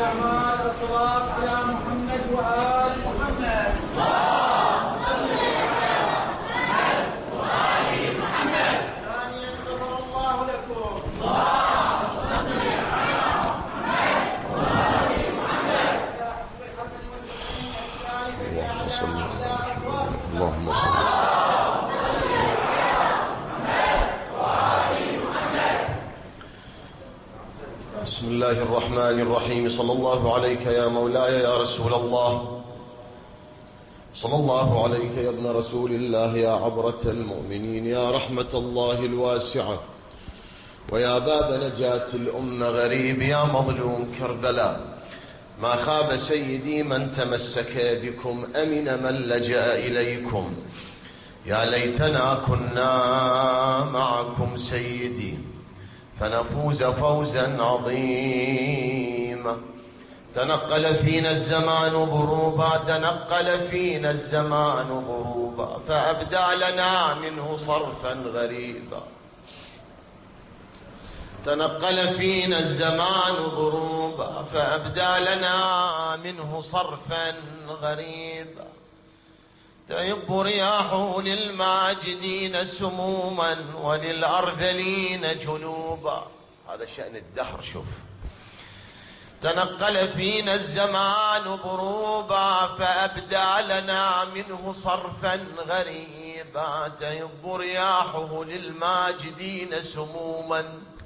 الأعمال الصلاة على محمد وآل محمد. اللهم صل على محمد وآل محمد. ثانيا غفر الله لكم. اللهم صل على محمد وآل محمد. اللهم صل. بسم الله الرحمن الرحيم. صلى الله عليك يا مولاي يا رسول الله، صلى الله عليك يا ابن رسول الله، يا عبرة المؤمنين، يا رحمة الله الواسعة، ويا باب نجاة الأمة غريب، يا مظلوم كربلاء. ما خاب سيدي من تمسك بكم، أمن من لجأ إليكم. يا ليتنا كنا معكم سيدي فنفوز فوزا عظيما. تنقل فينا الزمان ضروبا، تنقل فينا الزمان ضروبا، فأبدى لنا منه صرفا غريبا. تنقل فينا الزمان ضروبا، فأبدى لنا منه صرفا غريبا. تهب رياحه للماجدين سموما وللأرذلين جنوبا. هذا شأن الدهر. شوف، تنقل فينا الزمان ضروبا، فأبدى لنا منه صرفا غريبا. تهب رياحه للماجدين سموما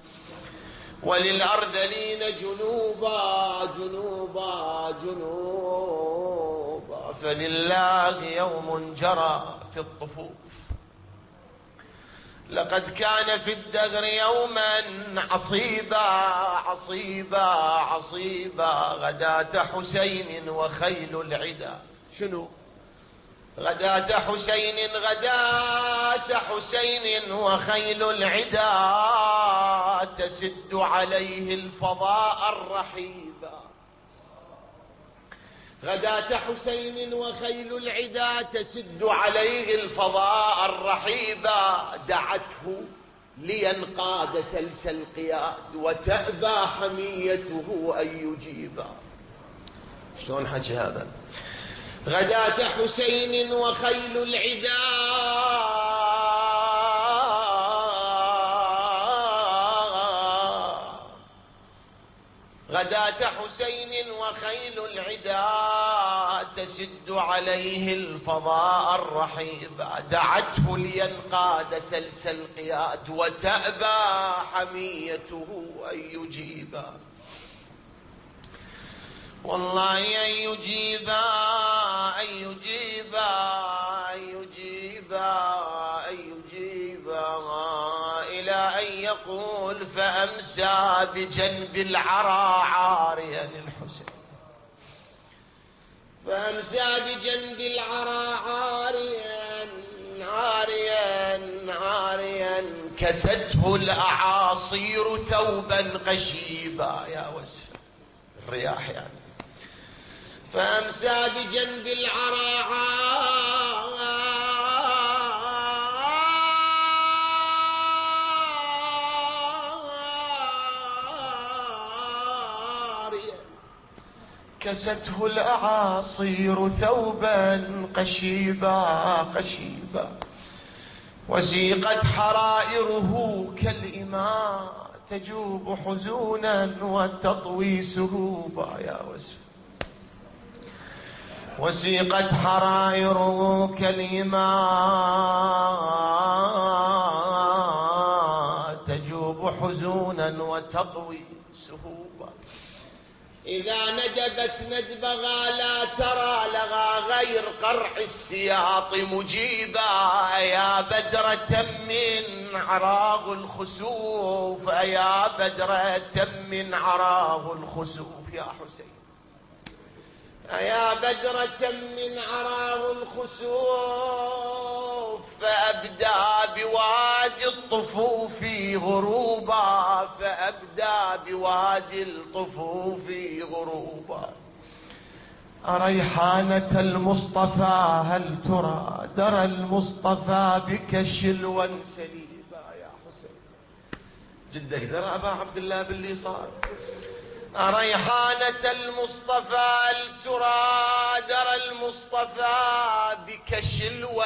وللأرذلين جنوبا جنوبا جنوبا. فلله يوم جرى في الطفوف، لقد كان في الدهر يوما عصيبا عصيبا عصيبا. غداة حسين وخيل العدا. شنو؟ غداة حسين، غداة حسين وخيل العدا تسد عليه الفضاء الرحيبا. غداة حسين وخيل العدا تسد عليه الفضاء الرحيبا. دعته لينقاد سلس القياد وتأبى حميته أن يجيبا. شلون حكي هذا؟ غداة حسين وخيل العدا غداة حسين وخيل العدا تسد عليه الفضاء الرحيب. دعته لينقاد سلس القياد وتأبى حميته أن يجيبا. والله أن يجيبا أن يجيبا أن يجيبا أن يجيبا إلى أن يقول فأمسى بجنب العرى عاريا الحسين. فأمسى بجنب العرى عاريا عاريا عاريا. كسته الأعاصير ثوبا قشيبا. يا وسف الرياح يعني. فأمسى بجنب العرى عاريا. كسته الأعاصير ثوبا قشيبا قشيبا. وسيقت حرائره كالإماء تجوب حزونا وتطوي سهوبا. يا وسف. وسيقت حرائره كالإماء تجوب حزونا وتطوي سهوبا. إذا ندبت ندبغا لا ترى لغا غير قرع السياط مجيبا. يا بدرة من عراغ الخسوف، يا بدرة من عراغ الخسوف. يا حسين يا بدرة من عراغ الخسوف. فأبدى بوادي الطفوف غروبا. فأبدى بوادي الطفوف غروبا. ريحانة المصطفى هل ترى درى المصطفى بك شلوا سليبا. يا حسين جدك درى أبا عبد الله باللي صار. ريحانة المصطفى الترى درى المصطفى بك شلوا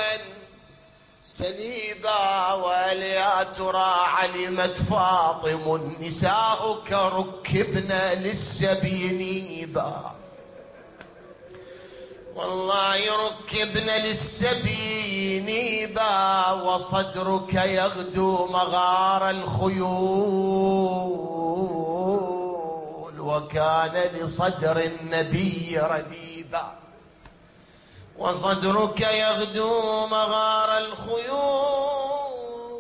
سليبا، وليا ترى علمت فاطم نساؤك ركبن للسبينيبا، والله يركبن للسبينيبا، وصدرك يغدو مغار الخيول، وكان لصدر النبي ربيبا، وصدرك يغدو مغار الخيول،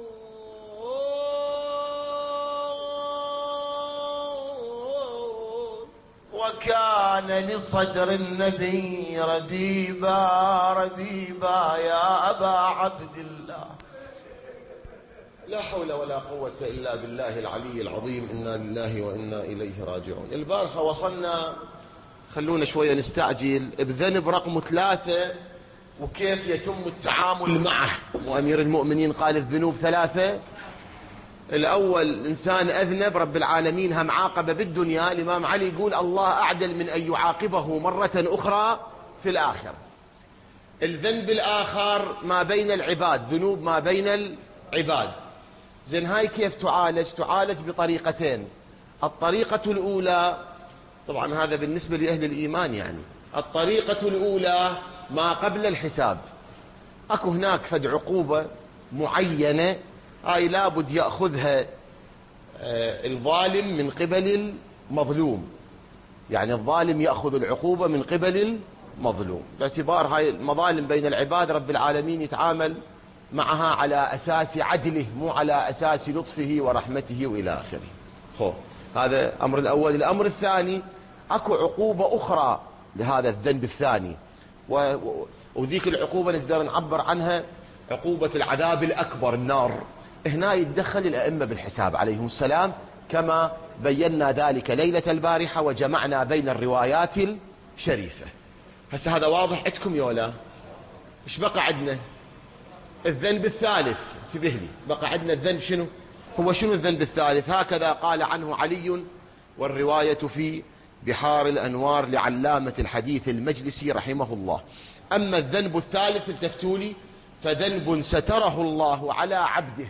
وكان لصدر النبي ربيبا ربيبا. يا أبا عبد الله، لا حول ولا قوة إلا بالله العلي العظيم. إنا لله وإنا إليه راجعون. البارحة وصلنا، خلونا شوية نستعجل، بذنب رقم 3 وكيف يتم التعامل معه. وأمير المؤمنين قال الذنوب 3. الأول إنسان أذنب، رب العالمين هم عاقبه بالدنيا. الإمام علي يقول الله أعدل من أن يعاقبه مرة أخرى في الآخرة. الذنب الآخر ما بين العباد، ذنوب ما بين العباد. زين هاي كيف تعالج؟ تعالج بطريقتين. الطريقة الأولى، طبعا هذا بالنسبة لأهل الإيمان يعني، الطريقة الأولى ما قبل الحساب. أكو هناك فد عقوبة معينة، هاي لابد يأخذها الظالم من قبل المظلوم، يعني الظالم يأخذ العقوبة من قبل المظلوم، باعتبار هاي المظالم بين العباد رب العالمين يتعامل معها على أساس عدله، مو على أساس لطفه ورحمته وإلى آخره. هذا الأمر الأول. الأمر الثاني، أكو عقوبة أخرى لهذا الذنب الثاني، وذيك العقوبة نقدر نعبر عنها عقوبة العذاب الأكبر، النار. هنا يتدخل الأئمة بالحساب عليهم السلام، كما بينا ذلك ليلة البارحة وجمعنا بين الروايات الشريفة. هسه هذا واضح عندكم يولا؟ ايش بقى عندنا؟ الذنب الثالث. انتبه لي، بقى عندنا الذنب شنو؟ هو شنو الذنب الثالث؟ هكذا قال عنه علي، والرواية في بحار الأنوار لعلامة الحديث المجلسي رحمه الله. أما الذنب الثالث التفتوا لي، فذنب ستره الله على عبده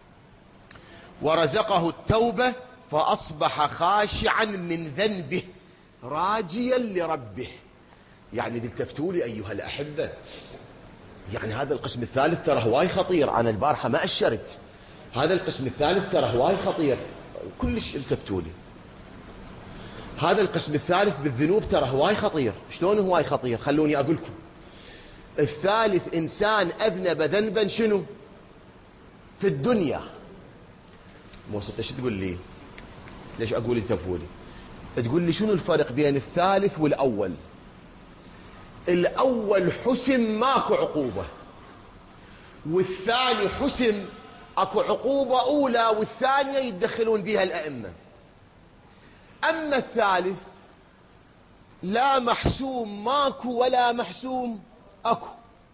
ورزقه التوبة فأصبح خاشعا من ذنبه راجيا لربه. يعني التفتوا لي أيها الأحبة، يعني هذا القسم الثالث ترى هواي خطير. أنا البارحة ما أشرت، هذا القسم الثالث ترى هواي خطير كلش. التفتوا لي، هذا القسم الثالث بالذنوب ترى هواي خطير. شلون هواي خطير؟ خلوني أقول لكم. الثالث إنسان أذنب ذنبا شنو في الدنيا. موسى ايش تقول لي؟ ليش أقول انتبهوا لي؟ تقول لي شنو الفرق بين الثالث والأول؟ الأول حسم ماكو عقوبة، والثاني حسم اكو عقوبة أولى والثانية يتدخلون بها الأئمة. أما الثالث لا محسوم ماكو ولا محسوم اكو.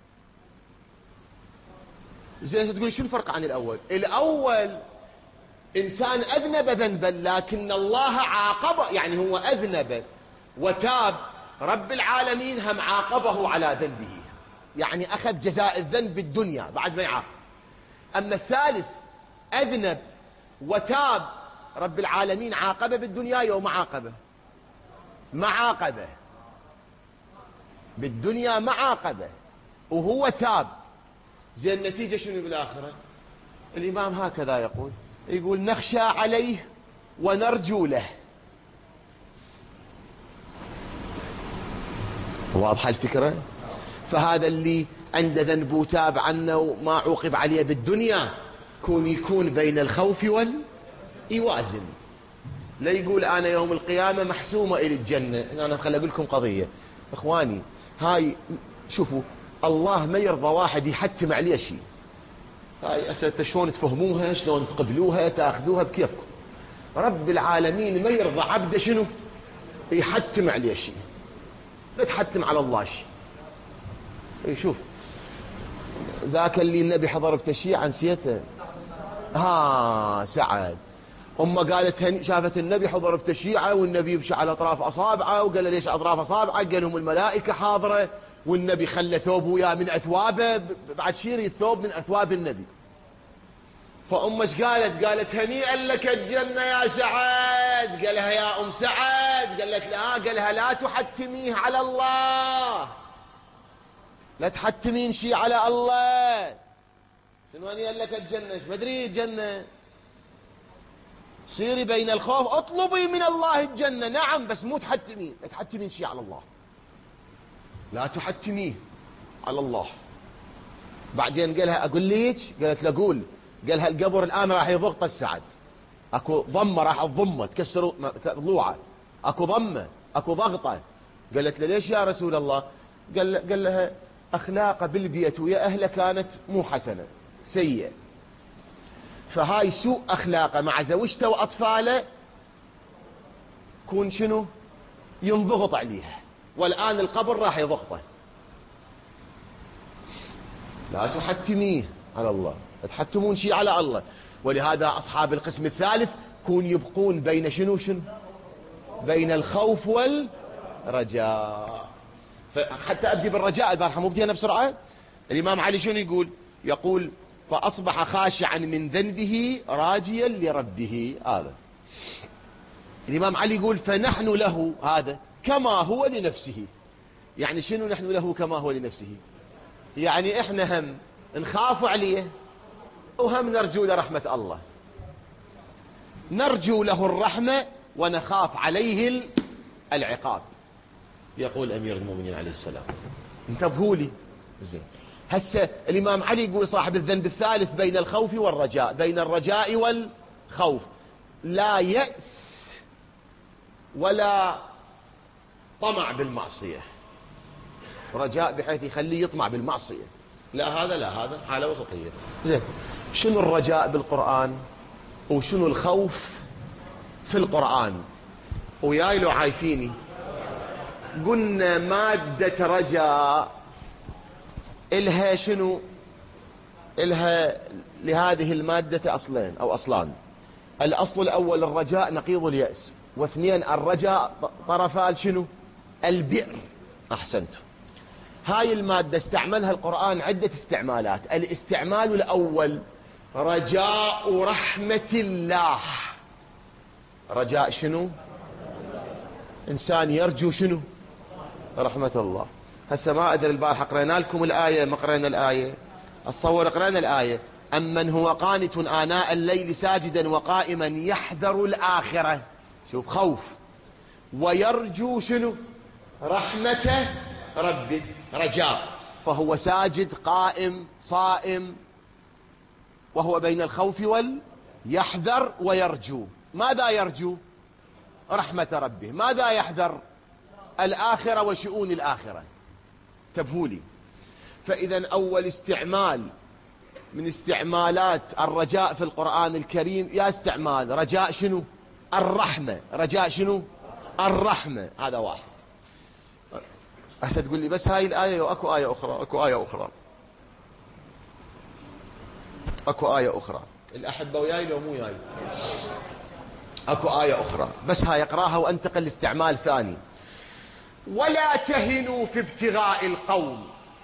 زين تقول شو الفرق عن الأول؟ الأول إنسان أذنب ذنبا لكن الله عاقبه، يعني هو أذنب وتاب، رب العالمين هم عاقبه على ذنبه، يعني أخذ جزاء الذنب بالدنيا بعد ما يعاقب. أما الثالث أذنب وتاب، رب العالمين عاقبه بالدنيا يوم عاقبه، معاقبه بالدنيا، معاقبه وهو تاب. زي النتيجة شنو بالآخرة؟ الإمام هكذا يقول نخشى عليه ونرجو له. واضحة الفكرة؟ فهذا اللي عنده ذنب وتاب عنه وما عوقب عليه بالدنيا يكون بين الخوف والإيوازن. لا يقول أنا يوم القيامة محسومة إلى الجنة. أنا خلي أقول لكم قضية إخواني، هاي شوفوا، الله ما يرضى واحد يحتم عليه شيء. هاي أسأل شلون تفهموها، شلون تقبلوها، تأخذوها بكيفكم. رب العالمين ما يرضى عبده شنو يحتم عليه شيء. لا تحتم على الله شيء. شوف ذاك اللي النبي حضر بتشييع نسيته، سعد قالت شافت النبي حضر بتشييعه والنبي يمشي على اطراف اصابعه، وقال له ليش اطراف اصابعه؟ قال لهم الملائكه حاضره والنبي خلى ثوبه وياه من اثوابه، بعد شيري الثوب من اثواب النبي. فامش قالت هنيئا لك الجنه يا سعد. قالها يا ام سعد؟ قالت لا. قالها لا تحتميه على الله، لا تحتمين شيء على الله. شنو هنيئا لك الجنه؟ ايش بدري الجنه؟ صيري بين الخوف، اطلبي من الله الجنه نعم، بس مو تحتمين، لا تحتمين شيء على الله، لا تحتميه على الله. بعدين قالها اقول ليك؟ قالت له قول. قالها القبر الان راح يضغط السعد، اكو ضمه راح تضمه تكسر ضلوعه، اكو ضمه اكو ضغطه. قالت له ليش يا رسول الله؟ قال لها اخلاقه بالبيت ويا اهله كانت مو حسنه، سيئه، فهاي سوء اخلاقه مع زوجته واطفاله كون شنو؟ ينضغط عليها، والان القبر راح يضغطه. لا تحتميه على الله، لا تحتمون شيء على الله. ولهذا اصحاب القسم الثالث كون يبقون بين شنو بين الخوف والرجاء. حتى ابدي بالرجاء البارحه مو بدينا بسرعه. الامام علي شنو يقول فاصبح خاشعا من ذنبه راجيا لربه. هذا الامام علي يقول فنحن له هذا كما هو لنفسه. يعني شنو نحن له كما هو لنفسه؟ يعني احنا هم نخاف عليه وهم نرجو له رحمة الله، نرجو له الرحمة ونخاف عليه العقاب. يقول امير المؤمنين عليه السلام. انتبهوا لي زين. هسه الامام علي يقول صاحب الذنب الثالث بين الخوف والرجاء، بين الرجاء والخوف، لا يأس ولا طمع بالمعصية. رجاء بحيث يخليه يطمع بالمعصية، لا هذا لا هذا، حالة وسطية. زين، شنو الرجاء بالقرآن وشنو الخوف في القرآن؟ وياي لو عايفيني قلنا مادة رجاء إلها شنو؟ إلها لهذه المادة أصلين أو أصلان. الأصل الأول الرجاء نقيض اليأس، واثنين الرجاء طرفان شنو؟ البئر. أحسنتم. هاي المادة استعملها القرآن عدة استعمالات. الاستعمال الأول رجاء رحمة الله. رجاء شنو؟ إنسان يرجو شنو؟ رحمة الله. هسه ما أدري البارحة قرينا لكم الآية ما قرينا الآية؟ أتصور قرينا الآية أمن هو قانت آناء الليل ساجدا وقائما يحذر الآخرة، شوف خوف، ويرجو شنو؟ رحمة ربه، رجاء، فهو ساجد قائم صائم وهو بين الخوف يحذر ويرجو. ماذا يرجو؟ رحمة ربه. ماذا يحذر؟ الآخرة وشؤون الآخرة. تبهولي. فإذا أول استعمال من استعمالات الرجاء في القرآن الكريم يا استعمال رجاء شنو؟ الرحمة. رجاء شنو؟ الرحمة. هذا واحد. هسه تقول لي بس هاي الآية واكو آية أخرى. اكو آية أخرى، اكو آية أخرى. الأحبة وياي لو مو وياي؟ اكو آية أخرى بس هاي اقراها وانتقل لاستعمال ثاني. ولا تهنوا في ابتغاء القوم.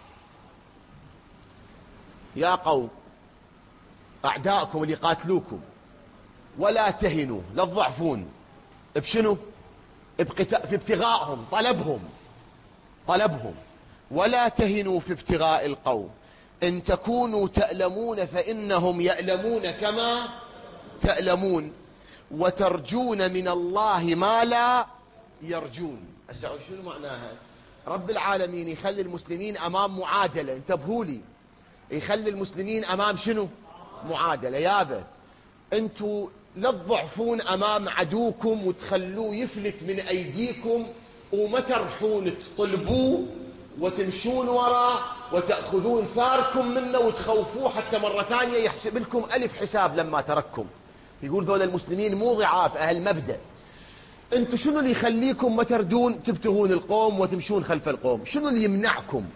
يا قوم أعداءكم اللي قاتلوكم ولا تهنوا، لا تضعفون بشنو؟ في ابتغائهم، طلبهم. ولا تهنوا في ابتغاء القوم إن تكونوا تألمون فإنهم يألمون كما تألمون وترجون من الله ما لا يرجون. شنو معناها؟ رب العالمين يخلي المسلمين أمام معادلة. انتبهوا لي، يخلي المسلمين أمام شنو؟ معادلة. يابا انتوا لا تضعفون أمام عدوكم وتخلوه يفلت من أيديكم وما ترحون تطلبوه وتمشون وراه وتأخذون ثاركم منه وتخوفوه حتى مرة ثانية يحسب لكم ألف حساب لما ترككم. يقول ذول المسلمين مو ضعاف، أهل مبدأ. انتوا شنو اللي يخليكم ما تردون تبتغون القوم وتمشون خلف القوم؟ شنو اللي يمنعكم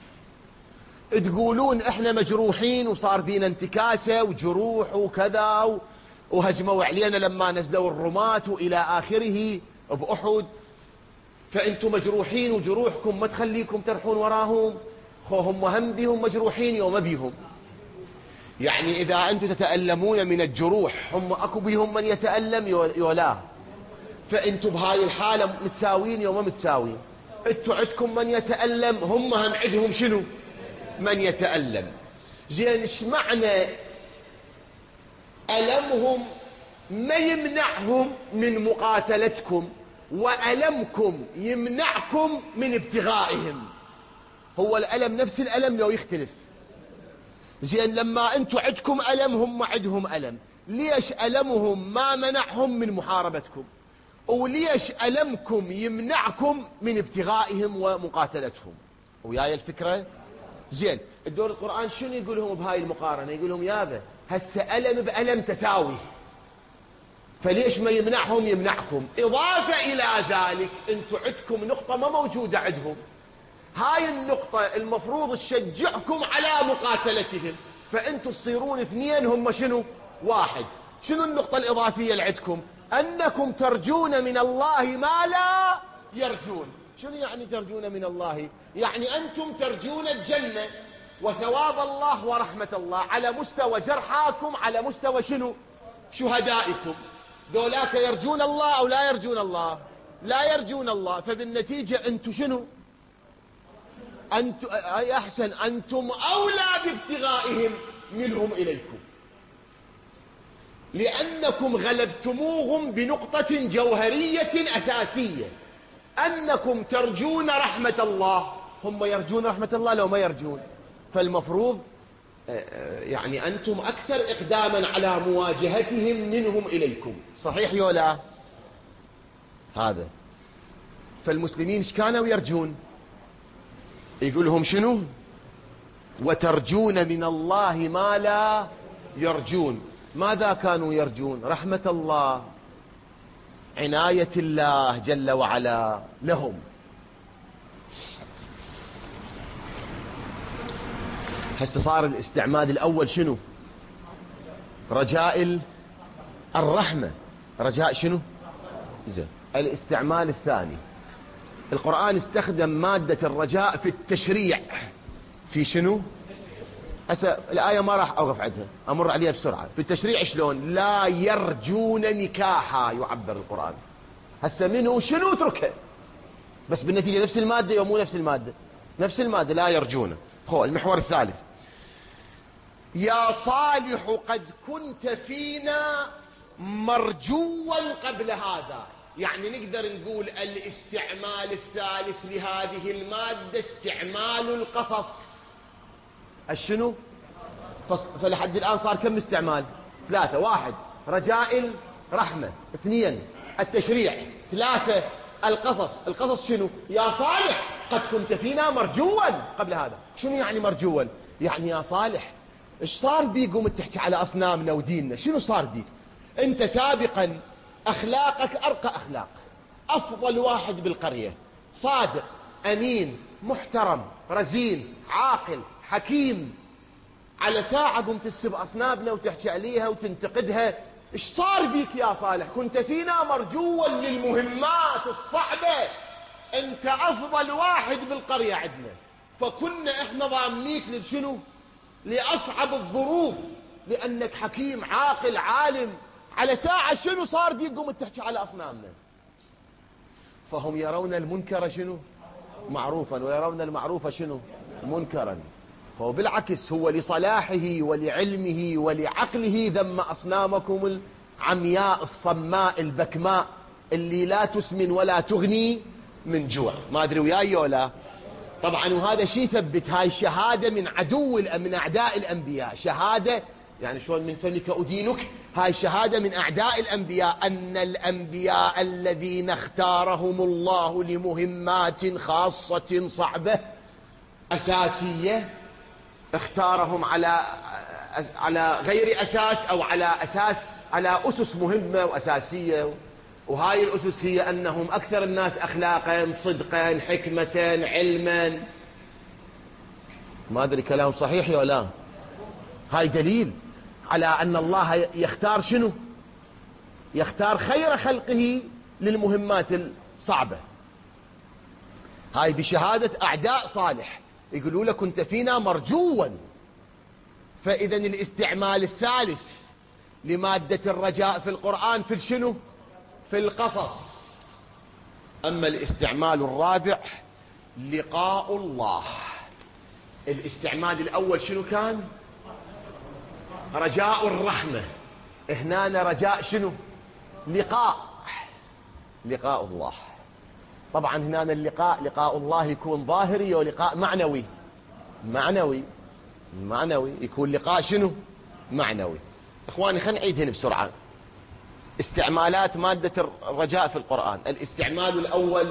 تقولون احنا مجروحين وصار بينا انتكاسة وجروح وكذا وهجموا علينا لما نزلوا الرماة إلى آخره بأحد، فأنتم مجروحين وجروحكم ما تخليكم ترحون وراهم، خوهم وهم بهم مجروحين يوم بيهم. يعني إذا أنتم تتألمون من الجروح هم أكو بهم من يتألم يولا، فأنتم بهاي الحالة متساوين يوم متساوين. أنتم عندكم من يتألم، هم عندهم شنو؟ من يتألم. زين ايش معنى ألمهم ما يمنعهم من مقاتلتكم وألمكم يمنعكم من ابتغائهم؟ هو الألم نفس الألم لو يختلف. زين لما أنتم عندكم ألم هم عندهم ألم، ليش ألمهم ما منعهم من محاربتكم؟ وليش ألمكم يمنعكم من ابتغائهم ومقاتلتهم؟ وياي الفكرة؟ زين الدور القرآن شنو يقول لهم بهاي المقارنة؟ يقول لهم يابا هسه ألم بألم تساوي، فليش ما يمنعهم يمنعكم؟ إضافة إلى ذلك أنتم عندكم نقطة ما موجودة عندهم، هاي النقطة المفروض تشجعكم على مقاتلتهم، فأنتم تصيرون اثنين هم شنو؟ واحد. شنو النقطة الإضافية اللي عندكم؟ أنكم ترجون من الله ما لا يرجون. شنو يعني ترجون من الله؟ يعني أنتم ترجون الجنة وثواب الله ورحمة الله على مستوى جرحاكم، على مستوى شنو؟ شهدائكم. ذولاك يرجون الله أو لا يرجون الله؟ لا يرجون الله، فبالنتيجة أنتم شنو؟ أنتم أحسن، أنتم أولى بابتغائهم منهم إليكم، لأنكم غلبتموهم بنقطة جوهرية أساسية، أنكم ترجون رحمة الله. هم يرجون رحمة الله لو ما يرجون، فالمفروض يعني أنتم أكثر إقداما على مواجهتهم منهم إليكم. صحيح يولا؟ هذا. فالمسلمين ايش كانوا يرجون؟ يقول لهم شنو؟ وترجون من الله ما لا يرجون. ماذا كانوا يرجون؟ رحمة الله، عناية الله جل وعلا لهم. هسه صار الاستعمال الأول شنو؟ رجاء الرحمة. رجاء شنو؟ زين. الاستعمال الثاني، القرآن استخدم مادة الرجاء في التشريع. في شنو؟ هسه الآية ما راح أوقف عندها، أمر عليها بسرعة. في التشريع شلون؟ لا يرجون نكاحا يعبر القرآن. هسه منه شنو اتركه، بس بالنتيجة نفس المادة يوم مو نفس المادة؟ نفس المادة، لا يرجون. هو المحور الثالث، يا صالح قد كنت فينا مرجوا قبل هذا. يعني نقدر نقول الاستعمال الثالث لهذه المادة استعمال القصص. الشنو؟ فلحد الآن صار كم استعمال؟ ثلاثة. واحد رجاء الرحمة، اثنين التشريع، ثلاثة القصص. القصص شنو؟ يا صالح قد كنت فينا مرجوا قبل هذا. شنو يعني مرجوا؟ يعني يا صالح ايش صار بيك قوم تحكي على أصنامنا وديننا؟ شنو صار بيك؟ انت سابقا أخلاقك أرقى أخلاق، أفضل واحد بالقرية، صادق، أمين، محترم، رزين، عاقل، حكيم. على ساعة قمت تسب أصنامنا وتحكي عليها وتنتقدها. إيش صار بيك يا صالح؟ كنت فينا مرجوا للمهمات الصعبة، أنت أفضل واحد بالقرية عندنا، فكنا إحنا ضامنيك لشنو؟ لأصعب الظروف، لأنك حكيم عاقل عالم. على ساعة شنو صار بيك قمت تحكي على أصنامنا؟ فهم يرون المنكر شنو؟ معروفا، ويرون المعروف شنو؟ منكرا. هو بالعكس، هو لصلاحه ولعلمه ولعقله ذم أصنامكم العمياء الصماء البكماء اللي لا تسمن ولا تغني من جوع. ما أدري وياي ولا؟ طبعا وهذا شيء ثبت، هاي شهادة من من أعداء الأنبياء، شهادة يعني شلون من فمك أدينك، هاي شهادة من أعداء الأنبياء أن الأنبياء الذين اختارهم الله لمهمات خاصة صعبة أساسية، اختارهم على غير أساس أو على أسس مهمة وأساسية. وهاي الأسس هي أنهم أكثر الناس أخلاقا، صدقا، حكمة، علما. ما أدري كلام صحيح ولا لا؟ هاي دليل على أن الله يختار شنو؟ يختار خير خلقه للمهمات الصعبة. هاي بشهادة أعداء صالح، يقولوا له كنت فينا مرجوا. فإذا الاستعمال الثالث لمادة الرجاء في القرآن في شنو؟ في القصص. أما الاستعمال الرابع لقاء الله. الاستعمال الأول شنو كان؟ رجاء الرحمة. هنا رجاء شنو؟ لقاء الله. طبعا هنا لقاء الله يكون ظاهري ولقاء معنوي يكون لقاء شنو؟ معنوي. اخواني خلينا نعيدهن بسرعة. استعمالات مادة الرجاء في القرآن. الاستعمال الأول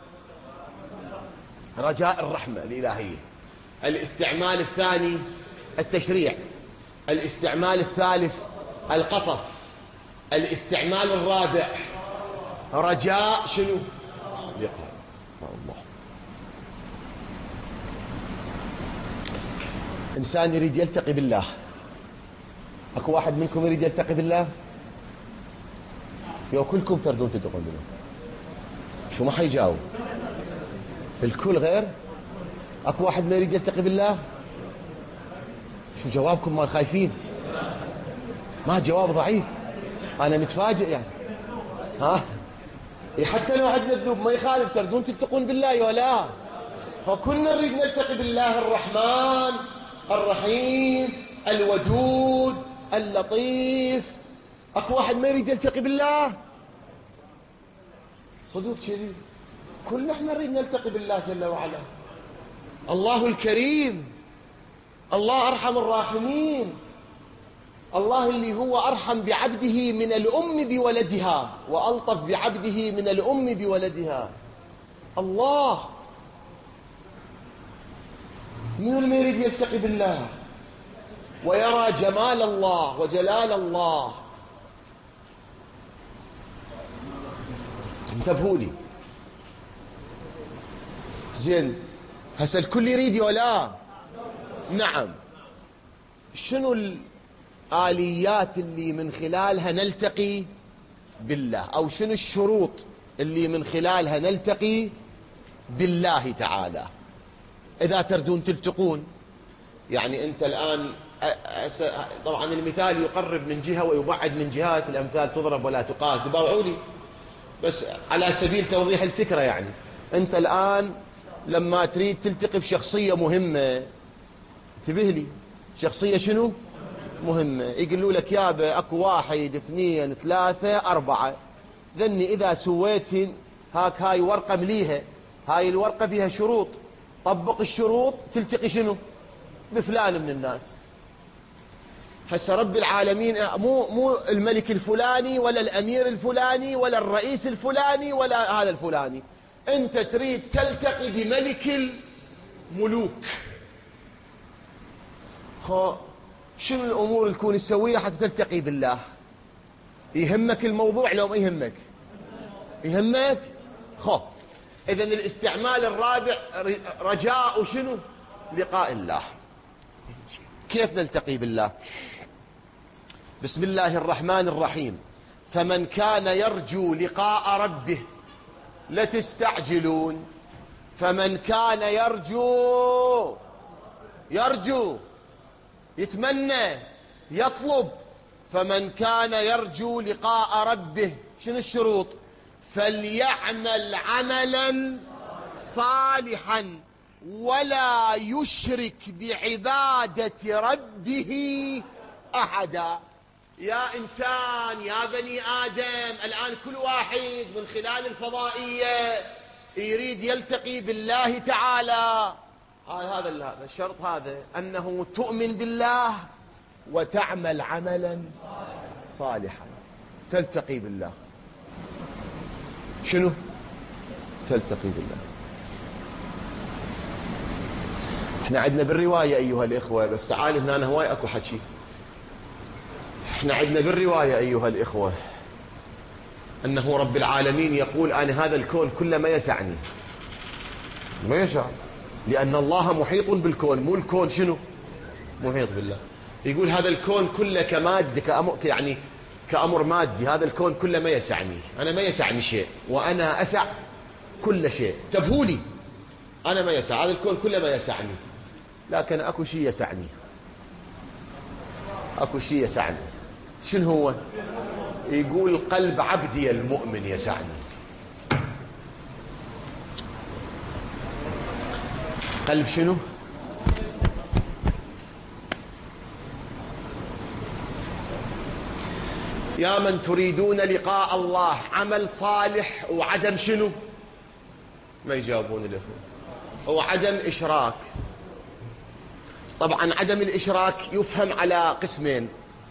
رجاء الرحمة الإلهية. الاستعمال الثاني التشريع. الاستعمال الثالث القصص. الاستعمال الرابع رجاء شنو؟ لقاء الله. إنسان يريد يلتقي بالله. أكو واحد منكم يريد يلتقي بالله؟ يو كلكم تردون تلتقون بالله. شو ما حيجاوب؟ الكل غير؟ أكو واحد ما يريد يلتقي بالله؟ شو جوابكم مال خايفين؟ ما جواب ضعيف. أنا متفاجئ يعني. ها؟ حتى لو عندنا الذوب ما يخالف، تردون تلتقون بالله ولا؟ فكلنا نريد نلتقي بالله الرحمن الرحيم الودود اللطيف. اكو واحد ما يريد يلتقي بالله؟ صدق كذي؟ كلنا احنا نريد نلتقي بالله جل وعلا. الله الكريم، الله ارحم الراحمين، الله اللي هو ارحم بعبده من الام بولدها والطف بعبده من الام بولدها. الله من اللي يريد يلتقي بالله ويرى جمال الله وجلال الله؟ انتبهوا لي زين. هسه الكل يريد ولا؟ نعم. شنو الآليات اللي من خلالها نلتقي بالله، أو شنو الشروط اللي من خلالها نلتقي بالله تعالى إذا تردون تلتقون؟ يعني أنت الآن طبعا المثال يقرب من جهة ويبعد من جهات، الأمثال تضرب ولا تقاس، تباوعوا لي بس على سبيل توضيح الفكرة. يعني أنت الآن لما تريد تلتقي بشخصية مهمة، انتبه لي، شخصية شنو؟ مهمة. يقولوا لك يابا اكو 1 2 3 4، ذني إذا سويت هاي ورقة مليها، هاي الورقة بها شروط، طبق الشروط تلتقي شنو؟ بفلان من الناس. هسه رب العالمين مو الملك الفلاني ولا الأمير الفلاني ولا الرئيس الفلاني ولا هذا الفلاني، أنت تريد تلتقي بملك الملوك. شنو الأمور اللي تكون تسويها حتى تلتقي بالله؟ يهمك الموضوع لو ما يهمك؟ يهمك. إذن الاستعمال الرابع رجاء شنو؟ لقاء الله. كيف نلتقي بالله؟ بسم الله الرحمن الرحيم. فمن كان يرجو لقاء ربه، لا تستعجلون، فمن كان يرجو يتمنى يطلب، فمن كان يرجو لقاء ربه، شنو الشروط؟ فليعمل عملا صالحا ولا يشرك بعبادة ربه أحدا. يا إنسان، يا بني آدم، الآن كل واحد من خلال الفضائية يريد يلتقي بالله تعالى. هذا الشرط، هذا أنه تؤمن بالله وتعمل عملا صالحا تلتقي بالله. شنو؟ تلتقي بالله. احنا عندنا بالرواية أيها الإخوة، بس تعال هنا هواي أكو حكي. احنا عندنا بالرواية أيها الإخوة أنه رب العالمين يقول أنا هذا الكون كله ما يسعني، ما يسع، لأن الله محيط بالكون، مو الكون شنو؟ محيط بالله. يقول هذا الكون كله كمادة يعني كأمر مادي، هذا الكون كله ما يسعني، أنا ما يسعني شيء، وأنا أسع كل شيء. تبهولي أنا ما يسع، هذا الكون كله ما يسعني، لكن أكو شيء يسعني، أكو شيء يسعني. شنو هو؟ يقول قلب عبدي المؤمن يسعني. قلب شنو؟ يا من تريدون لقاء الله، عمل صالح وعدم شنو؟ ما يجاوبون الأخوة. هو عدم إشراك. طبعا عدم الإشراك يفهم على قسمين،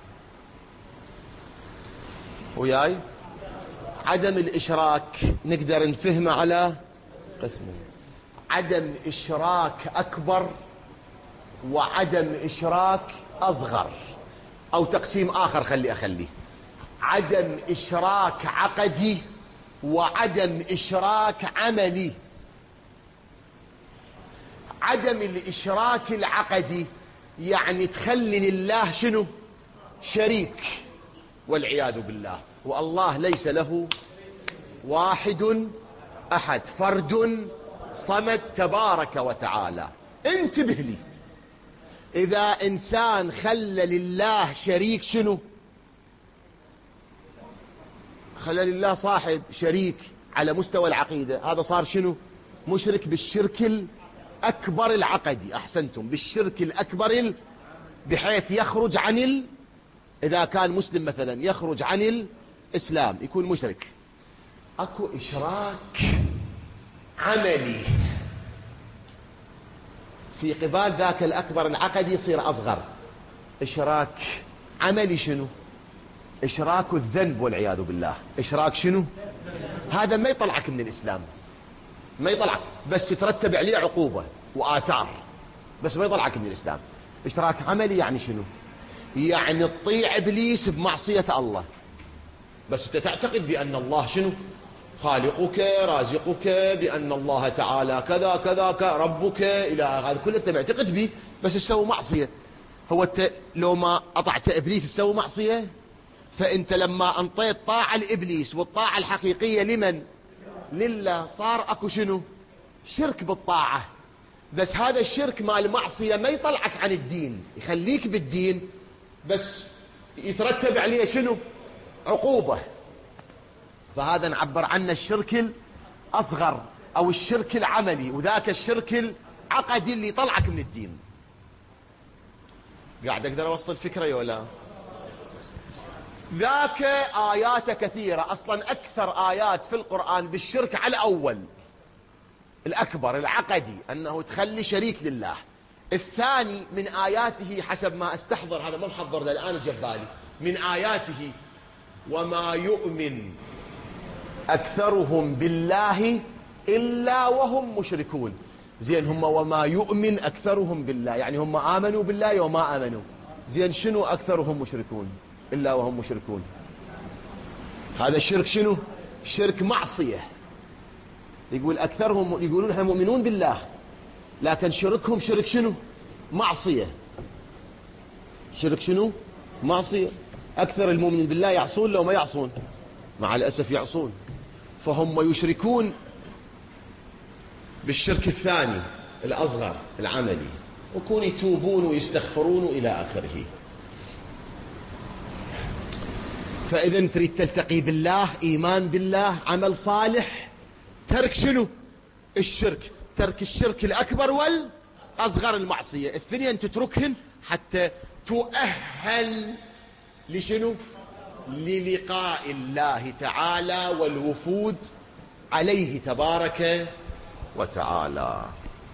وياي عدم الإشراك نقدر نفهمه على قسمين: عدم إشراك أكبر وعدم إشراك أصغر، أو تقسيم آخر خليه عدم إشراك عقدي وعدم إشراك عملي. عدم الإشراك العقدي يعني تخلي لله شنو؟ شريك، والعياذ بالله. والله ليس له واحد أحد، فرد صمد تبارك وتعالى. انتبه لي، إذا إنسان خلى لله شريك شنو؟ خلى لله صاحب شريك على مستوى العقيدة، هذا صار شنو؟ مشرك بالشرك الأكبر العقدي. أحسنتم، بالشرك الأكبر، بحيث يخرج عن إذا كان مسلم مثلا يخرج عن الإسلام، يكون مشرك. أكو إشراك عملي في قبال ذاك الأكبر العقدي، يصير أصغر. إشراك عملي شنو؟ إشراك الذنب والعياذ بالله. إشراك شنو؟ هذا ما يطلعك من الإسلام، ما يطلعك، بس تترتب عليه عقوبة وآثار، بس ما يطلعك من الإسلام. إشراك عملي يعني شنو؟ يعني تطيع إبليس بمعصية الله، بس أنت تعتقد بأن الله شنو؟ خالقك رازقك، بأن الله تعالى كذا كذا ربك، إلى هذا كله أنت معتقد به، بس تسوي معصية. هو أنت لو ما أطعت إبليس تسوي معصية؟ فأنت لما أنطيت طاعة لإبليس، والطاعة الحقيقية لمن؟ لله، صار أكو شنو؟ شرك بالطاعة. بس هذا الشرك مال معصية ما يطلعك عن الدين، يخليك بالدين، بس يترتب عليه شنو؟ عقوبة. فهذا نعبر عنه الشرك الأصغر أو الشرك العملي، وذاك الشرك العقدي اللي يطلعك من الدين. قاعد أقدر أوصل فكرة ولا؟ ذاك آيات كثيرة، أصلا أكثر آيات في القرآن بالشرك على الأول الأكبر العقدي، أنه تخلي شريك لله. الثاني من آياته حسب ما استحضر، هذا ما محضر الآن جبالي، من آياته وما يؤمن أكثرهم بالله إلا وهم مشركون. زين، هم وما يؤمن أكثرهم بالله يعني هم آمنوا بالله وما آمنوا. زين، شنو أكثرهم مشركون؟ إلا وهم مشركون. هذا الشرك شنو؟ شرك معصية. يقول أكثرهم يقولون هم مؤمنون بالله، لكن شركهم شرك شنو؟ معصية. شرك شنو؟ معصية. أكثر المؤمنين بالله يعصون لو ما يعصون؟ مع الأسف يعصون. فهم يشركون بالشرك الثاني الأصغر العملي، وكون يتوبون ويستغفرون إلى آخره. فإذا تريد تلتقي بالله، إيمان بالله، عمل صالح، ترك شنو؟ الشرك، ترك الشرك الأكبر والأصغر المعصية، الثنين تتركهن حتى تؤهل لشنو؟ للقاء الله تعالى والوفود عليه تبارك وتعالى.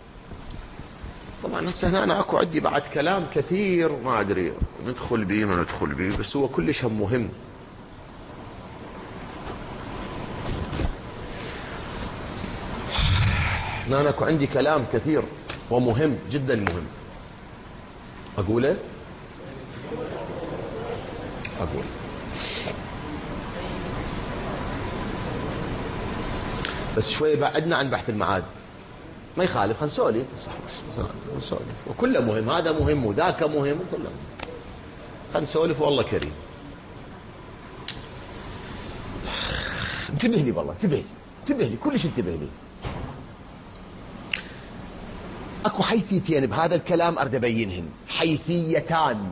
طبعا هسه هنا أنا أكو عندي بعد كلام كثير ما أدري ندخل به ما ندخل به، بس هو كلش هم مهم. أنا أكو عندي كلام كثير ومهم جدا مهم أقوله. بس شوي بعدنا عن بحث المعاد، ما يخالف، خلينا نسولف. صح، نسولف، وكله مهم، هذا مهم وذاك مهم وكله مهم. خلينا نسولف والله كريم. انتبه لي والله، انتبه لي كلش انتبه لي. اكو حيثيتين بهذا الكلام اريد ابينهن، حيثيتان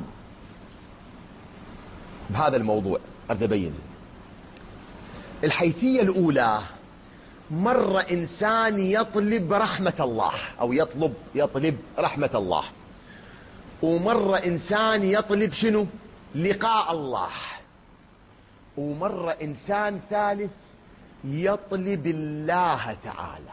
بهذا الموضوع اريد ابينهن. الحيثية الاولى، مرة انسان يطلب رحمة الله او يطلب رحمة الله، ومرة انسان يطلب شنو؟ لقاء الله، ومرة انسان ثالث يطلب الله تعالى.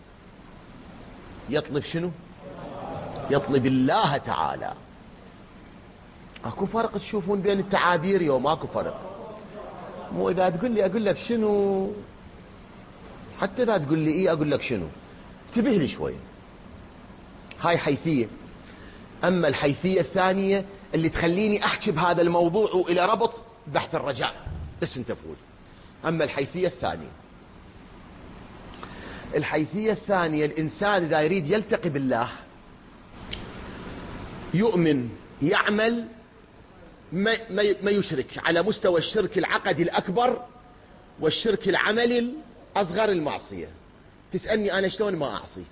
يطلب شنو؟ يطلب الله تعالى. اكو فرق تشوفون بين التعابير يوم اكو فرق. مو اذا تقول لي اقول لك شنو، حتى اذا تقول لي ايه اقول لك شنو. انتبه لي شوي. هاي حيثية. اما الحيثية الثانية اللي تخليني احكي بهذا الموضوع والى ربط بحث الرجاء، بس انتبهوا. اما الحيثية الثانية، الحيثية الثانية الانسان اذا يريد يلتقي بالله يؤمن، يعمل، ما يشرك على مستوى الشرك العقدي الأكبر والشرك العملي الأصغر، المعصية. تسألني أنا شلون ما أعصي؟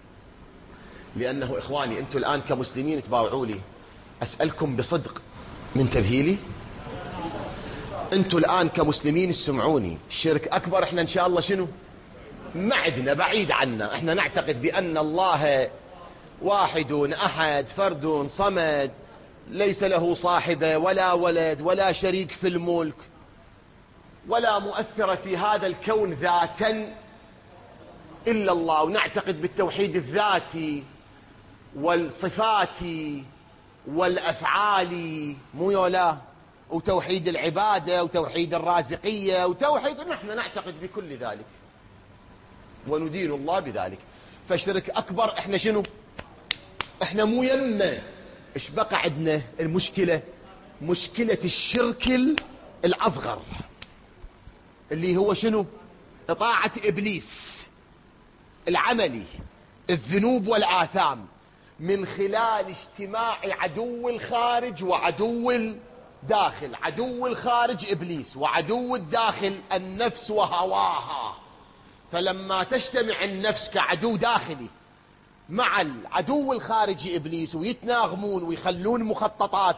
لأنه إخواني أنتم الآن كمسلمين تباوعوا لي، أسألكم بصدق من تبهيلي، أنتم الآن كمسلمين تسمعوني، الشرك أكبر إحنا إن شاء الله شنو؟ ما عندنا، بعيد عنا. إحنا نعتقد بأن الله واحد أحد فرد صمد، ليس له صاحبة ولا ولد ولا شريك في الملك ولا مؤثر في هذا الكون ذاتا إلا الله. ونعتقد بالتوحيد الذاتي والصفاتي والأفعالي، مو يولا، وتوحيد العبادة وتوحيد الرازقية وتوحيد، نحن نعتقد بكل ذلك وندين الله بذلك. فشرك أكبر إحنا شنو؟ إحنا مو يمنا. إيش بقى عندنا المشكلة؟ مشكلة الشرك الأصغر اللي هو شنو؟ طاعة إبليس العملي، الذنوب والآثام، من خلال اجتماع عدو الخارج وعدو الداخل. عدو الخارج إبليس، وعدو الداخل النفس وهواها. فلما تجتمع النفس كعدو داخلي مع العدو الخارجي إبليس ويتناغمون ويخلون مخططات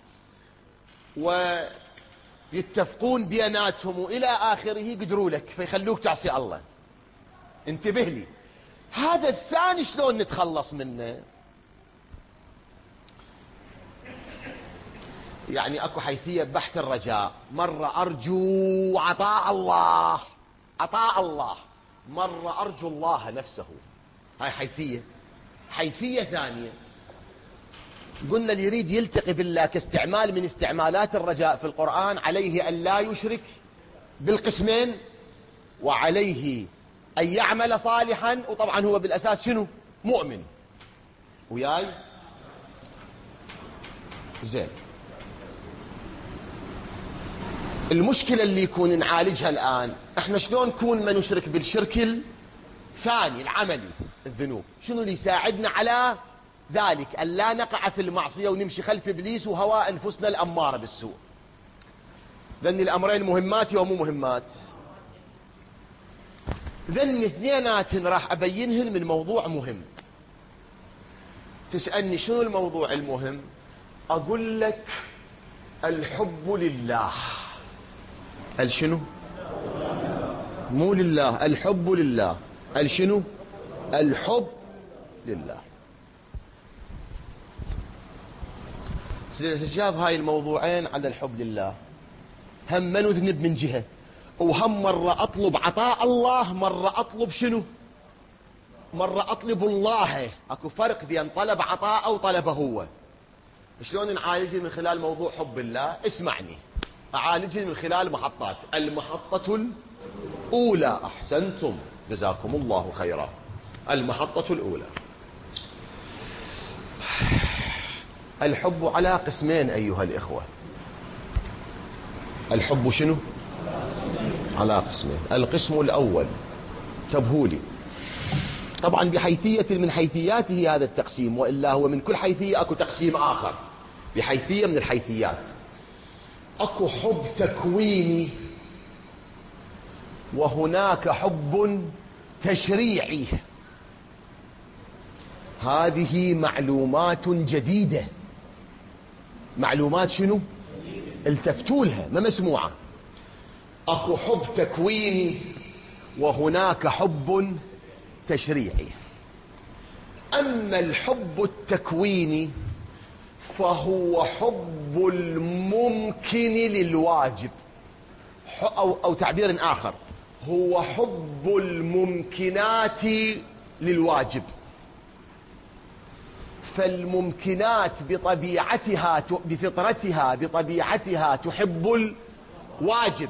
ويتفقون بيناتهم وإلى آخره، يقدروا لك فيخلوك تعصي الله. انتبه لي. هذا الثاني شلون نتخلص منه؟ يعني اكو حيثية بحث الرجاء، مرة ارجو عطاء الله، مرة ارجو الله نفسه. هاي حيثية. حيثية ثانية قلنا اللي يريد يلتقي بالله كاستعمال من استعمالات الرجاء في القرآن عليه أن لا يشرك بالقسمين، وعليه أن يعمل صالحا، وطبعا هو بالأساس شنو؟ مؤمن. وياي زين. المشكلة اللي يكون نعالجها الآن، احنا شلون نكون ما نشرك بالشرك الثاني العملي الذنوب؟ شنو اللي يساعدنا على ذلك؟ أن لا نقع في المعصية ونمشي خلف إبليس وهوى أنفسنا الأمارة بالسوء. ذن الأمرين مهمات ومو مهمات؟ ذن اثنينات راح أبينهن من موضوع مهم. تسألني شنو الموضوع المهم؟ أقول لك الحب لله. الشنو؟ مو لله، الحب لله. الشنو؟ الحب لله. جاب هاي الموضوعين على الحب لله. هم ما نذنب من جهة، وهم مرة أطلب عطاء الله، مرة أطلب شنو؟ مرة أطلب الله. أكو فرق بين طلب عطاء وطلبه هو. شلون نعالجه من خلال موضوع حب الله؟ اسمعني، أعالجه من خلال محطات. المحطة الأولى، أحسنتم جزاكم الله خيرا. المحطة الأولى، الحب على قسمين أيها الإخوة. الحب شنو؟ على قسمين. القسم الأول، تبهولي، طبعا بحيثية من حيثياته هذا التقسيم، وإلا هو من كل حيثية أكو تقسيم آخر. بحيثية من الحيثيات، أكو حب تكويني وهناك حب تشريعي. هذه معلومات جديدة. معلومات شنو؟ التفتوا لها، ما مسموعة. اكو حب تكويني وهناك حب تشريعي. اما الحب التكويني فهو حب الممكن للواجب، او تعبير اخر هو حب الممكنات للواجب. فالممكنات بطبيعتها بفطرتها بطبيعتها تحب الواجب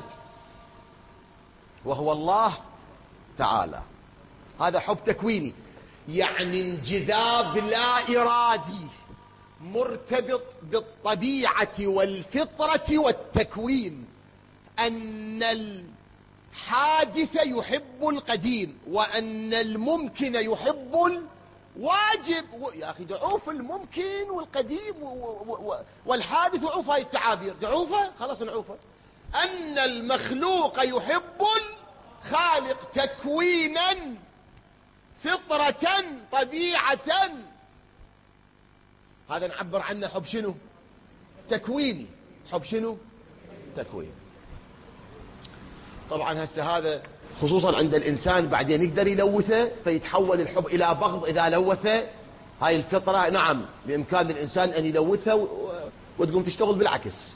وهو الله تعالى. هذا حب تكويني، يعني انجذاب لا إرادي مرتبط بالطبيعة والفطرة والتكوين، أن الحادث يحب القديم وأن الممكن يحب الواجب. يا أخي دعوف الممكن والقديم والحادث، وعوف هاي التعابير، دعوفة خلاص نعوفة. أن المخلوق يحب الخالق تكوينا فطرة طبيعة، هذا نعبر عنه حب شنو؟ تكويني. حب شنو؟ تكوين. طبعا هسه هذا خصوصا عند الإنسان بعدين يقدر يلوثه فيتحول الحب إلى بغض إذا لوثه. هاي الفطرة نعم بإمكان الإنسان أن يلوثها وتقوم تشتغل بالعكس.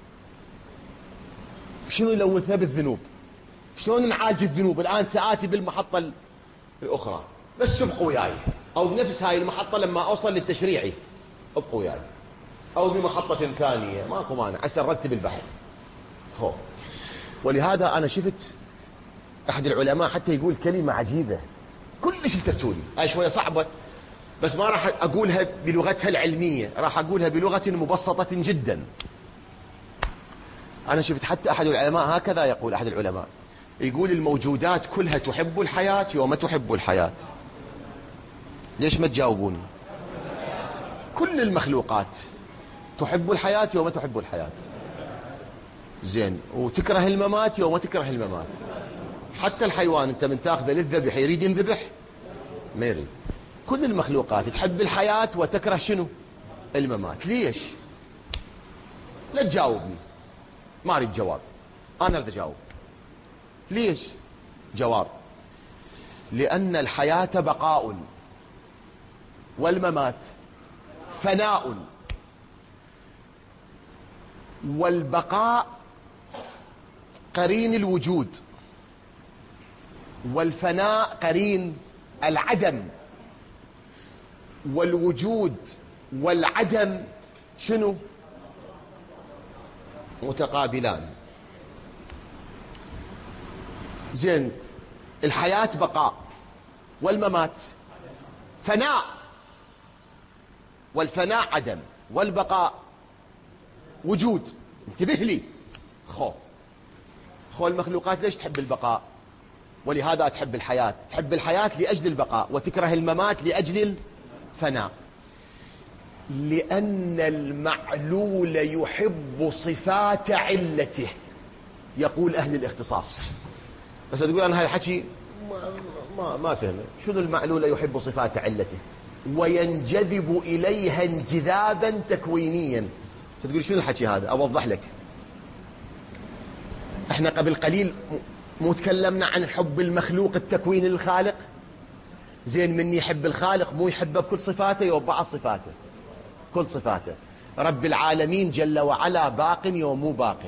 شنو يلوثها؟ بالذنوب. شلون نعالج الذنوب؟ الآن سآتي بالمحطة الأخرى، بس ابقوا وياي، أو بنفس هاي المحطة لما أوصل للتشريعي ابقوا وياي، أو بمحطة ثانية ماكو مانع عشان نرتب البحث. ولهذا أنا شفت أحد العلماء حتى يقول كلمة عجيبة كلش التفتولي، هاي شوية صعبة بس ما راح أقولها بلغتها العلمية، راح أقولها بلغة مبسطة جدا. أنا شفت حتى أحد العلماء هكذا يقول، أحد العلماء يقول الموجودات كلها تحب الحياة يوم تحب الحياة. ليش ما تجاوبوني؟ كل المخلوقات تحب الحياة يوم تحب الحياة، زين، وتكره الممات يوم تكره الممات. حتى الحيوان انت من تاخذه للذبح يريد ينذبح؟ ما يريد. كل المخلوقات تحب الحياة وتكره شنو؟ الممات. ليش؟ لا تجاوبني، ما اريد جواب، انا اريد اجاوب. ليش؟ جواب: لأن الحياة بقاء والممات فناء، والبقاء قرين الوجود والفناء قرين العدم، والوجود والعدم شنو؟ متقابلان. زين، الحياة بقاء والممات فناء، والفناء عدم والبقاء وجود. انتبه لي. خو المخلوقات ليش تحب البقاء؟ ولهذا تحب الحياة. تحب الحياة لأجل البقاء وتكره الممات لأجل الفناء. لأن المعلول يحب صفات علته، يقول أهل الاختصاص. بس تقول أنا هاي الحكي ما فهمه. شنو المعلول يحب صفات علته وينجذب إليها انجذابا تكوينيا؟ تقول شنو الحكي هذا؟ أوضح لك. احنا قبل قليل مو تكلمنا عن حب المخلوق التكوين للخالق؟ زين، من يحب الخالق مو يحبه بكل صفاته، يوبع صفاته كل صفاته. رب العالمين جل وعلا باق يوم مو باق،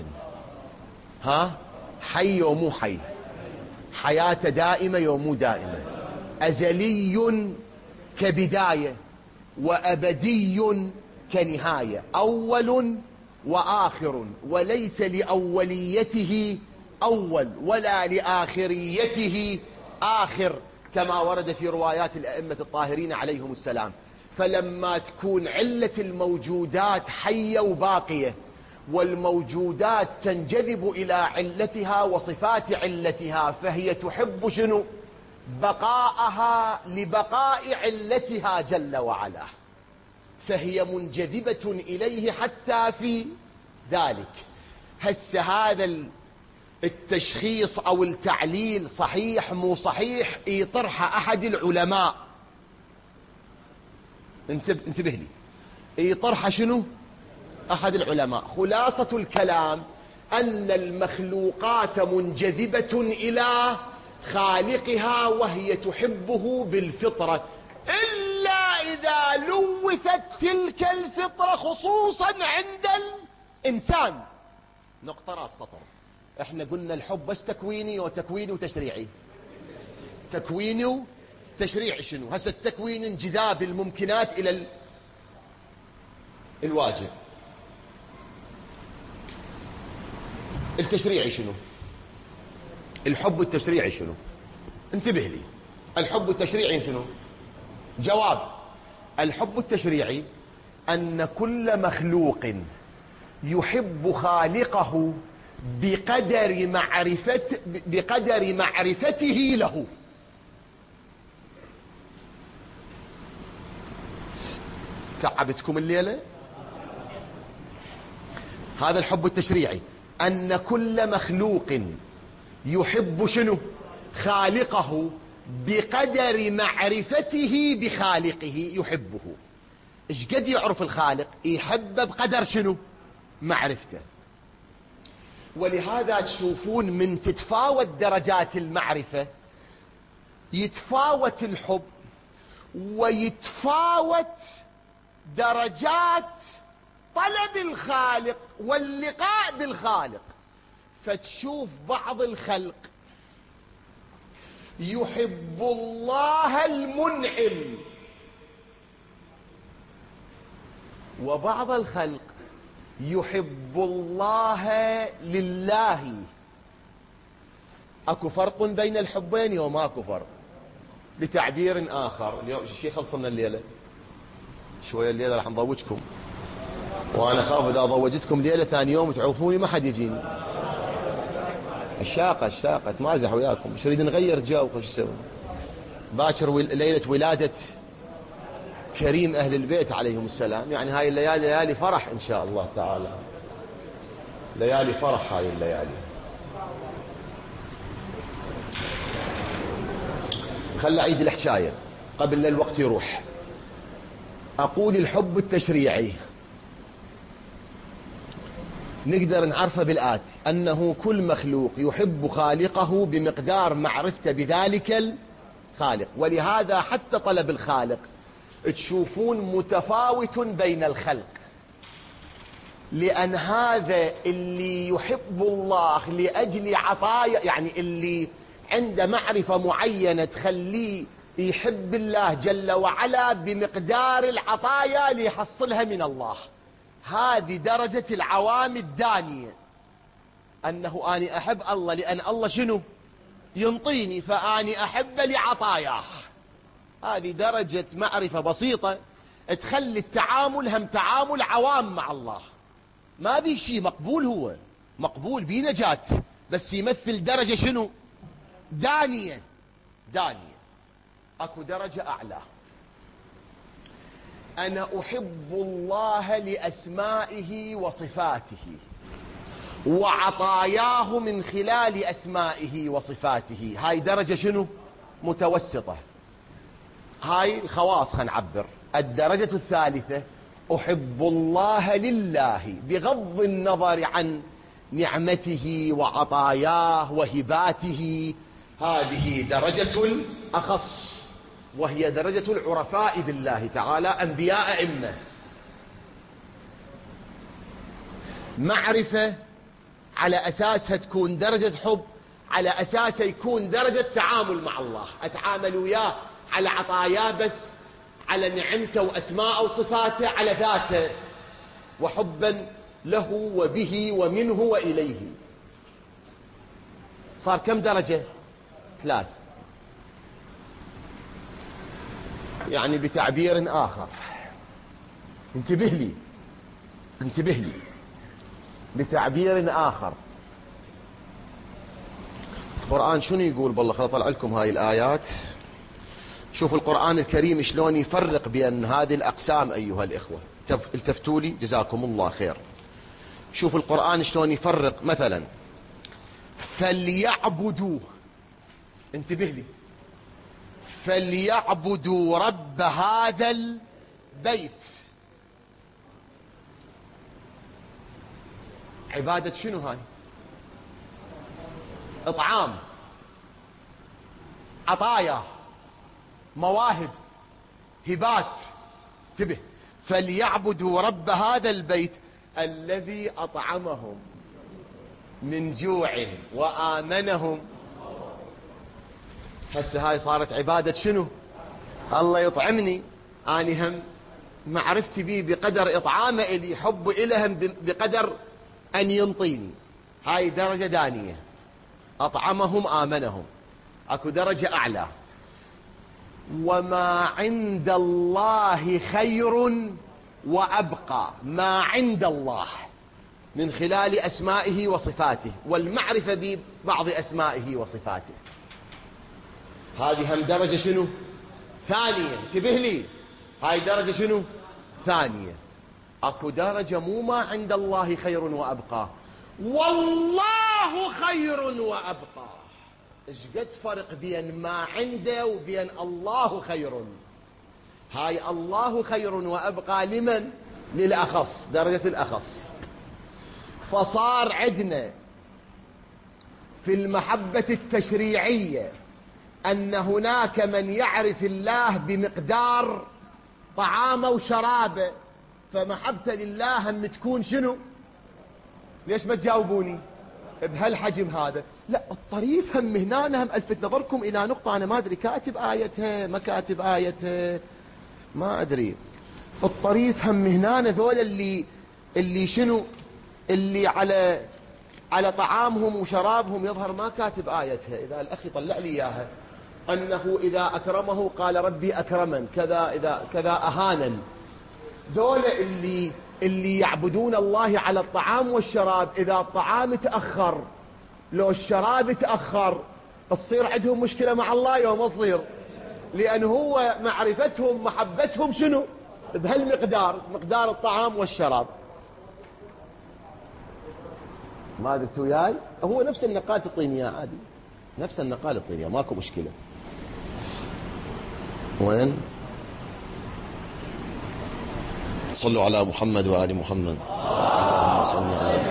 حي يوم مو حي، حياة دائمة يوم مو دائمة، أزلي كبداية وأبدي كنهاية، أول وآخر، وليس لأوليته أول ولا لآخريته آخر، كما ورد في روايات الأئمة الطاهرين عليهم السلام. فلما تكون علة الموجودات حية وباقية، والموجودات تنجذب إلى علتها وصفات علتها، فهي تحب شنو؟ بقاءها لبقاء علتها جل وعلا، فهي منجذبة إليه حتى في ذلك. هسه هذا التشخيص أو التعليل صحيح مو صحيح يطرح أحد العلماء. انتبه لي، يطرح شنو؟ أحد العلماء. خلاصة الكلام أن المخلوقات منجذبة إلى خالقها وهي تحبه بالفطرة، إلا إذا لوثت تلك الفطرة خصوصا عند الإنسان. نقطة راس سطر. احنا قلنا الحب بس تكويني وتشريعي. تكويني وتشريعي شنو؟ هسه التكوين انجذاب الممكنات إلى الواجب. التشريعي شنو؟ الحب التشريعي شنو؟ انتبه لي، الحب التشريعي شنو؟ جواب: الحب التشريعي أن كل مخلوق يحب خالقه بقدر معرفته له. تعبتكم الليلة؟ هذا الحب التشريعي، أن كل مخلوق يحب شنو؟ خالقه بقدر معرفته بخالقه. يحبه. ايش قد يعرف الخالق؟ يحبه بقدر شنو؟ معرفته. ولهذا تشوفون من تتفاوت درجات المعرفة يتفاوت الحب، ويتفاوت درجات طلب الخالق واللقاء بالخالق. فتشوف بعض الخلق يحب الله المنعم، وبعض الخلق يحب الله لله. اكو فرق بين الحبين وما اكو فرق. بتعبير اخر، اليوم الشيء خلصنا الليله شويه، الليله راح نضوجكم، وانا خاف اذا ضوجتكم ليله ثاني يوم تعوفوني ما حد يجيني. الشاقة تمازح وياكم، مش نريد نغير جو. وش نسوي؟ باكر ليلة ولادة كريم أهل البيت عليهم السلام، يعني هاي الليالي ليالي فرح إن شاء الله تعالى، ليالي فرح هاي الليالي. خل أعيد الحكاية قبل لا الوقت يروح. أقول الحب التشريعي نقدر نعرفه بالآتي: أنه كل مخلوق يحب خالقه بمقدار معرفته بذلك الخالق. ولهذا حتى طلب الخالق تشوفون متفاوت بين الخلق، لأن هذا اللي يحب الله لأجل عطايا، يعني اللي عنده معرفة معينة تخليه يحب الله جل وعلا بمقدار العطايا اللي يحصلها من الله. هذه درجة العوام الدانية، أنه أني أحب الله لأن الله شنو؟ ينطيني، فأني أحب لعطاياه. هذه درجة معرفة بسيطة تخلي التعامل هم تعامل عوام مع الله. ما بي شيء مقبول، هو مقبول بي نجاة، بس يمثل درجة شنو؟ دانية. أكو درجة أعلى، أنا أحب الله لأسمائه وصفاته وعطاياه من خلال أسمائه وصفاته. هاي درجة شنو؟ متوسطة. هاي الخواص خلينا نعبر. الدرجة الثالثة أحب الله لله بغض النظر عن نعمته وعطاياه وهباته. هذه درجة أخص، وهي درجة العرفاء بالله تعالى، أنبياء أئمة. معرفة على أساسها تكون درجة حب، على أساسها يكون درجة تعامل مع الله. أتعامل وياه على عطاياه بس، على نعمته وأسماءه وصفاته، على ذاته، وحبا له وبه ومنه وإليه. صار كم درجة؟ 3. يعني بتعبير آخر، انتبه لي بتعبير آخر، القرآن شنو يقول؟ بالله خل أطلع لكم هاي الآيات. شوفوا القرآن الكريم شلون يفرق بين هذه الأقسام أيها الإخوة. التفتوا لي جزاكم الله خير. شوفوا القرآن شلون يفرق. مثلا فليعبدوا، انتبه لي، فليعبدوا رب هذا البيت. عبادة شنو هاي؟ اطعام، عطايا، مواهب، هبات. انتبه، فليعبدوا رب هذا البيت الذي أطعمهم من جوع وآمنهم. هسه هاي صارت عبادة شنو؟ الله يطعمني، أنا هم معرفتي بيه بقدر إطعامه إلي، حب إلهم بقدر أن ينطيني. هاي درجة دانية، أطعمهم آمنهم. أكو درجة أعلى، وما عند الله خير وأبقى. ما عند الله من خلال أسمائه وصفاته والمعرفة ببعض أسمائه وصفاته. هذه هم درجة شنو؟ ثانية. انتبه لي، هاي درجة شنو؟ ثانية. اكو درجة مو ما عند الله خير وأبقى، والله خير وأبقى. ايش قد فرق بين ما عنده وبين الله خير؟ هاي الله خير وأبقى لمن؟ للأخص، درجة الأخص. فصار عندنا في المحبة التشريعية أن هناك من يعرف الله بمقدار طعامه وشرابه، فمحبته لله هم تكون شنو؟ ليش ما تجاوبوني بهالحجم هذا؟ لا، الطريف هم هنا هم ألفت نظركم إلى نقطة أنا ما أدري كاتب آيتها ما كاتب آيتها، ما أدري. الطريف هم هنا ذول اللي شنو، اللي على طعامهم وشرابهم يظهر ما كاتب آيتها. إذا الأخ طلع لي إياها، أنه إذا أكرمه قال ربي أكرمن، كذا إذا كذا أهانا. ذول اللي يعبدون الله على الطعام والشراب، إذا الطعام تأخر لو الشراب تأخر تصير عندهم مشكلة مع الله يوم تصير، لأن هو معرفتهم محبتهم شنو؟ بهالمقدار، مقدار الطعام والشراب. ما درت وياي؟ هو نفس النقال تعطيني اياه عادي، نفس النقال تعطيني اياه، ماكو مشكله. وين؟ صلوا على محمد وآل محمد. اللهم صل على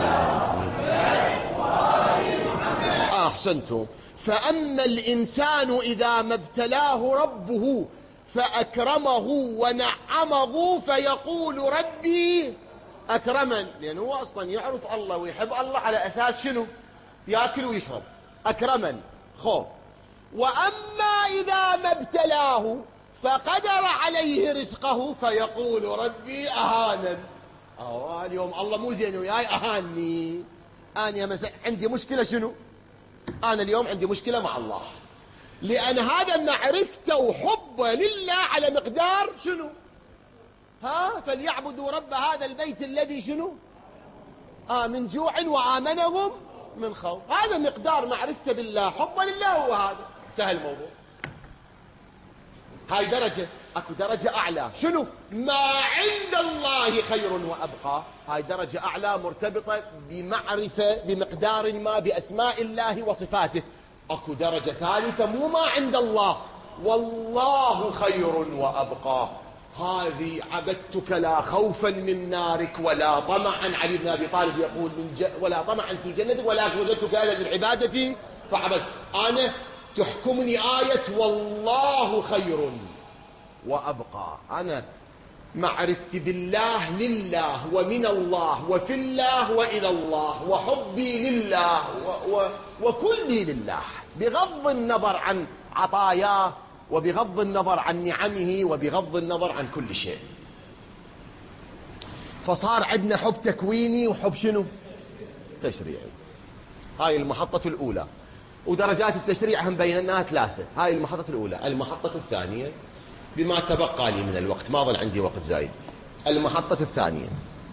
محمد. احسنتم. فاما الانسان اذا ما ابتلاه ربه فاكرمه ونعمه فيقول ربي أكرمن، لأنه هو أصلا يعرف الله ويحب الله على أساس شنو؟ يأكل ويشرب. أكرمن خوف. وأما إذا ما ابتلاه فقدر عليه رزقه فيقول ربي أهانن. اليوم الله مو زين وياي أهانني، أنا عندي مشكلة شنو؟ أنا اليوم عندي مشكلة مع الله، لأن هذا معرفته وحبه لله على مقدار شنو؟ فليعبدوا رب هذا البيت الذي شنو؟ من جوع وآمنهم من خوف. هذا مقدار معرفته بالله، حبه لله، هو هذا، انتهى الموضوع. هاي درجة. اكو درجة اعلى شنو؟ ما عند الله خير وابقى. هاي درجة اعلى مرتبطة بمعرفة بمقدار ما باسماء الله وصفاته. اكو درجة ثالثة مو ما عند الله، والله خير وابقى. هذه عبدتك لا خوفا من نارك ولا طمعا. علي بن ابي طالب يقول ولا طمعا في جنتك ولكن وجدتك هذا بالعبادة فعبدت. انا تحكمني آية والله خير وأبقى. أنا معرفتي بالله لله ومن الله وفي الله وإلى الله، وحبي لله وكلي لله، بغض النظر عن عطاياه وبغض النظر عن نعمه وبغض النظر عن كل شيء. فصار عندنا حب تكويني وحب شنو؟ تشريعي. هاي المحطة الأولى. ودرجات التشريع هم بيناها ثلاثة. هاي المحطة الأولى. المحطة الثانية بما تبقى لي من الوقت، ما ظل عندي وقت زايد. المحطة الثانية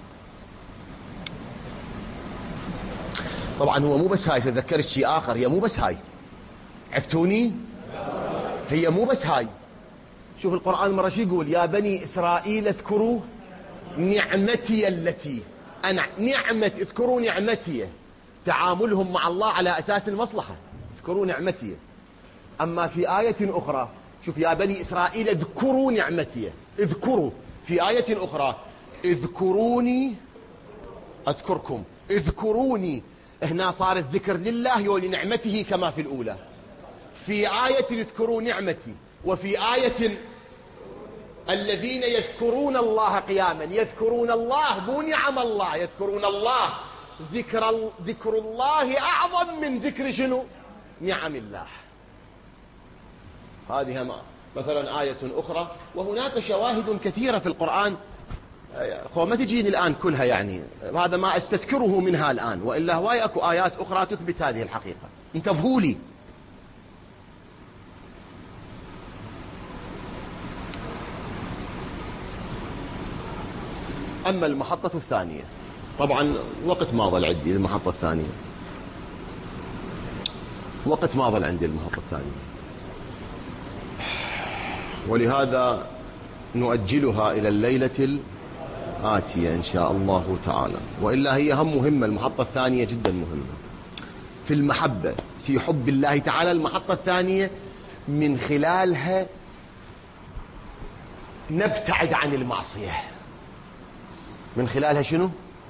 طبعا هو مو بس هاي، تذكرت شيء آخر، هي مو بس هاي، عفتوني؟ هي مو بس هاي. شوف القرآن مرة شو يقول؟ يا بني إسرائيل اذكروا نعمتي التي نعمة، اذكروا نعمتي تعاملهم مع الله على أساس المصلحة، اذكروا نعمتي. أما في آية أخرى، شوف يا بني إسرائيل اذكروا نعمتي، اذكروا. في آية أخرى اذكروني أذكركم، اذكروني. هنا صار الذكر لله ولنعمته كما في الأولى. في آية اذكروا نعمتي، وفي آية الذين يذكرون الله قياما، يذكرون الله مو نعم الله، يذكرون الله. ذكر الله أعظم من ذكر شنو؟ نعم الله. هذه مثلا آية أخرى. وهناك شواهد كثيرة في القرآن، ما تجيني الآن كلها يعني، هذا ما استذكره منها الآن، وإلا هواي أكو آيات أخرى تثبت هذه الحقيقة. انتبهوا لي. أما المحطة الثانية، طبعا وقت ما ظل عندي المحطة الثانية، وقت ما ظل عندي المحطة الثانية، ولهذا نؤجلها إلى الليلة الآتية إن شاء الله تعالى. وإلا هي هم مهمة، المحطة الثانية جدا مهمة في المحبة، في حب الله تعالى. المحطة الثانية من خلالها نبتعد عن المعصية. من خلالها شنو؟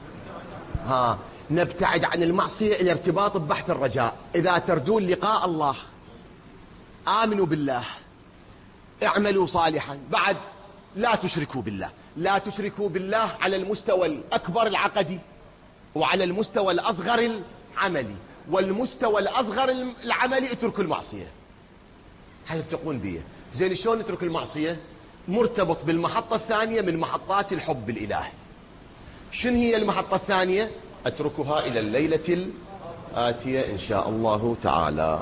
نبتعد عن المعصية. الارتباط ببحث الرجاء. إذا ترجون لقاء الله آمنوا بالله، اعملوا صالحا، بعد لا تشركوا بالله. لا تشركوا بالله على المستوى الأكبر العقدي، وعلى المستوى الأصغر العملي. والمستوى الأصغر العملي اتركوا المعصية. حيفتقون بيه. زين شلون نترك المعصية؟ مرتبط بالمحطة الثانية من محطات الحب الإلهي. شن هي المحطة الثانية؟ أتركها إلى الليلة الآتية إن شاء الله تعالى.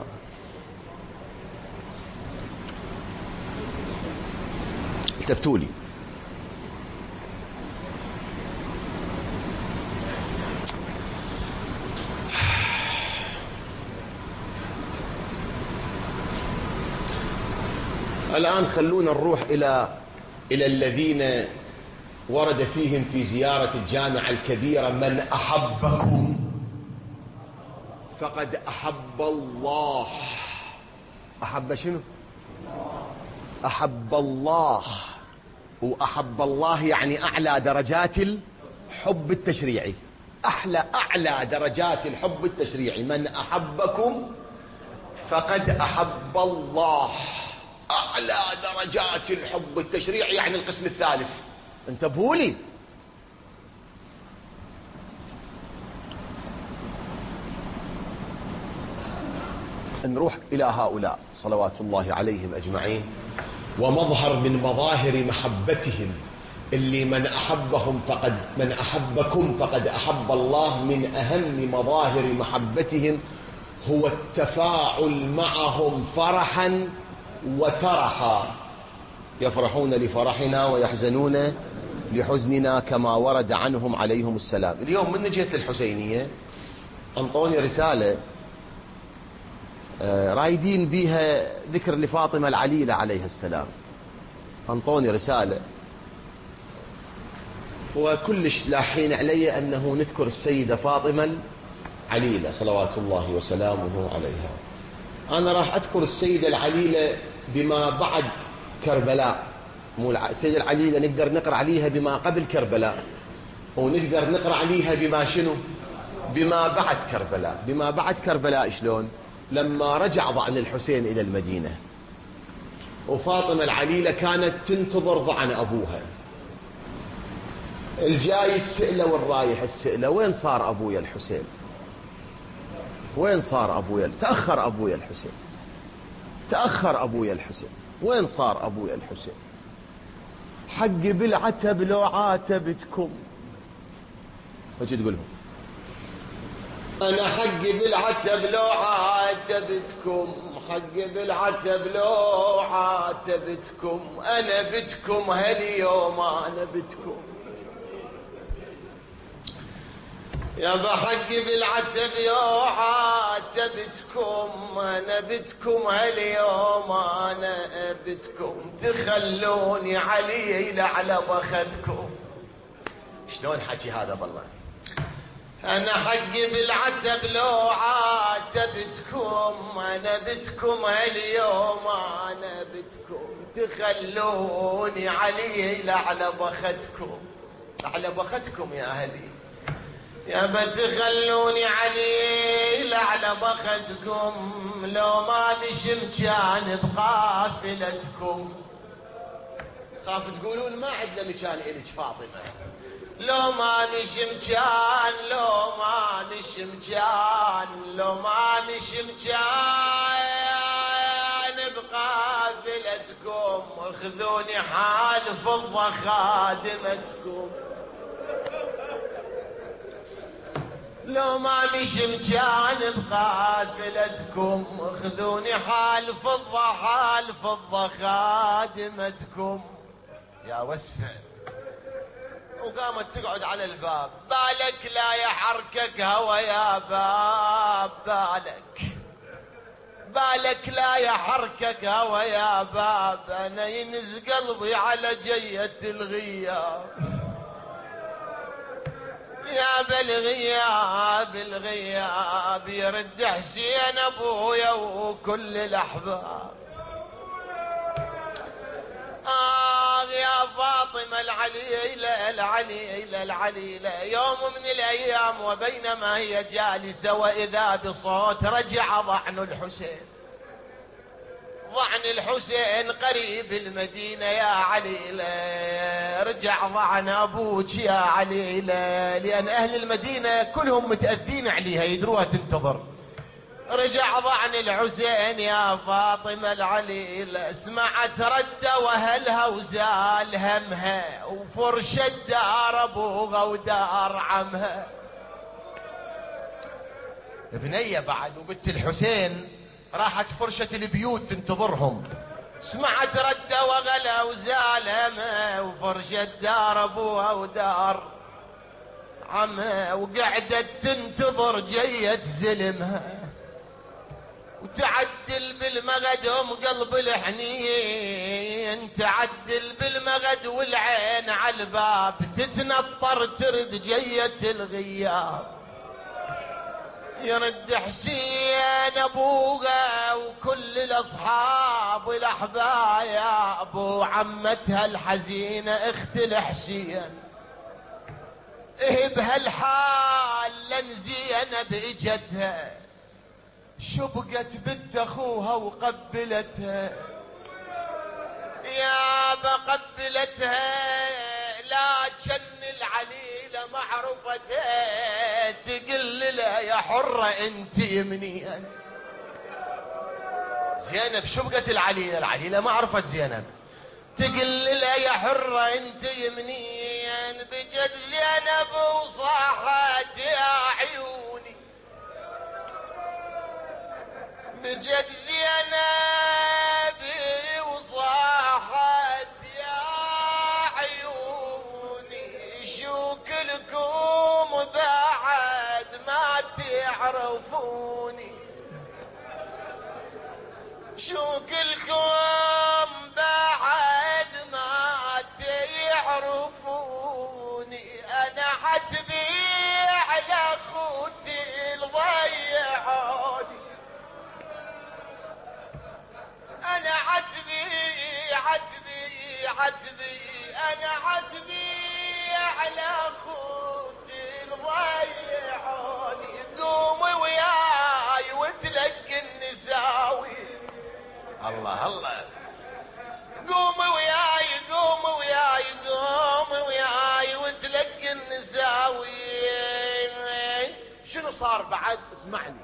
التفتوا لي. الآن خلونا نروح إلى الذين ورد فيهم في زيارة الجامعة الكبيرة: من أحبكم فقد أحب الله. أحب شنو؟ أحب الله. وأحب الله يعني أعلى درجات الحب التشريعي، أعلى درجات الحب التشريعي. من أحبكم فقد أحب الله. أعلى درجات الحب التشريعي يعني القسم الثالث. انتبهوا لي. نروح إلى هؤلاء صلوات الله عليهم أجمعين. ومظهر من مظاهر محبتهم اللي من أحبكم فقد أحب الله، من أهم مظاهر محبتهم هو التفاعل معهم فرحا وترحا. يفرحون لفرحنا ويحزنون لحزننا كما ورد عنهم عليهم السلام. اليوم من جهة الحسينية أنطوني رسالة رايدين بها ذكر لفاطمة العليلة عليها السلام. أنطوني رسالة وكلش لاحين علي أنه نذكر السيدة فاطمة العليلة صلوات الله وسلامه عليها. أنا راح أذكر السيدة العليلة بما بعد كربلاء. مو السيدة العليلة نقدر نقرأ عليها بما قبل كربلاء، ونقدر نقرأ عليها بما شنو؟ بما بعد كربلاء. بما بعد كربلاء شلون؟ لما رجع ضعن الحسين إلى المدينة، وفاطمة العليلة كانت تنتظر ضعن أبوها، الجاي السئلة والرايح السئلة. وين صار أبويا الحسين؟ وين صار أبويا؟ تأخر أبويا الحسين، تأخر أبويا الحسين. وين صار أبويا الحسين؟ حقي بالعتب لو عاتبتكم. وجي تقولهم أنا حقي بالعتب لو عاتبتكم، حقي بالعتب لو عاتبتكم، أنا بتكم هاليوم أنا بتكم. يا بحقي بالعتب لو عاتبتكم، أنا بتكم هاليوم أنا بتكم، تخلوني علي لعلى بختكم. شلون حكي هذا بالله؟ أنا حقي بالعتب لو عاتبتكم، أنا بدكم هاليوم، أنا بدكم تخلوني علي لعلى بختكم، لعلى بختكم يا أهلي، يا بتخلوني علي لعلى بختكم، لو ما مش مكان بقافلتكم. خاف تقولون ما عندنا مكان إلك فاطمة، لو ما مش مكان، لو ما مش مكان، لو ما مش مكان بقافلتكم، خذوني حال فضة خادمتكم. لو ما مش مكان بقافلتكم، خذوني حال فضة، حال فضة خادمتكم. يا وسفة وقامت تقعد على الباب، بالك لا يحركك هوى يا باب، بالك بالك لا يحركك هوى يا باب، انا ينز قلبي على جية الغياب، يا بالغياب الغياب يرد حسين ابويا وكل الاحباب. يا فاطمة العليلة العليلة العليلة، يوم من الأيام وبينما هي جالسة وإذا بصوت رجع ضعن الحسين، ضعن الحسين قريب المدينة يا عليلة، رجع ضعن أبوك يا عليلة، لأن أهل المدينة كلهم متأذين عليها يدروها تنتظر. رجع ضعن الحسين يا فاطمة العليلة، سمعت رده وهلها وزال همها، وفرشت دار ابوها ودار عمها. بنية بعد وبنت الحسين راحت فرشة البيوت تنتظرهم، سمعت رده وغلا وزال همها، وفرشت دار ابوها ودار عمها، وقعدت تنتظر جية زلمها، وتعدل بالمغد قلب الحنين، تعدل بالمغد والعين على الباب، تتنطر ترد جية الغياب، يرد حسين ابوها وكل الاصحاب والاحباب، وعمتها الحزينة اخت الحسين بهالحال لن زينب اجتها، شبقت بنت اخوها وقبلتها، يا بقبلتها لا جن العليلة معرفتها، تقل لها يا حرة انت منين. زينب شبقت العليلة، العليلة ما عرفت زينب، تقل لها يا حرة انت منين، بجد زينب وصاحت يا عيوني، بجد زينب وصاحت يا عيوني، شو كلكم بعد ما تعرفوني، شو كلكم بعد ما تعرفوني، انا حتبي على اخوتي الضيعوني، انا عتبي عتبي عتبي، انا عتبي على اخوتي الضيعوني، قومي وياي وتلقي النساوي. الله الله، قومي وياي قومي وياي قومي وياي وتلقي النساوي. شنو صار بعد؟ اسمعني.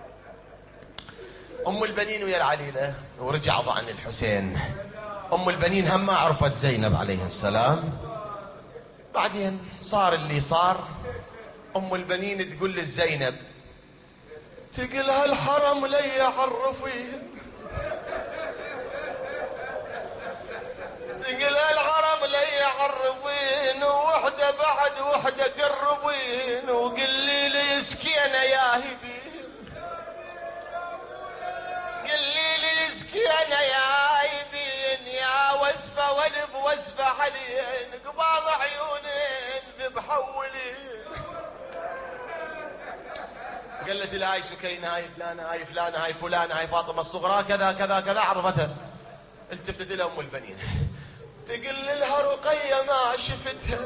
ام البنين ويا العليلة ورجع ضعن الحسين، ام البنين هم ما عرفت زينب عليه السلام. بعدين صار اللي صار، ام البنين تقول لزينب، تقلها الحرم لي عرفين، تقلها الحرم لي عرفين، وحده بعد وحده قربين، وقلي لي سكينه يا هبين، قلي لي سكينه يا هبين، يا وسفه ولف وسفه علين، قباض عيونين ذبحولين، قالت لها هاي سكينة، هاي فلانة، هاي فلانة، هاي فلانة، هاي فاطمة الصغرى، كذا كذا كذا، عرفتها. التفتت لها ام البنين تقول لها رقية ما شفتها،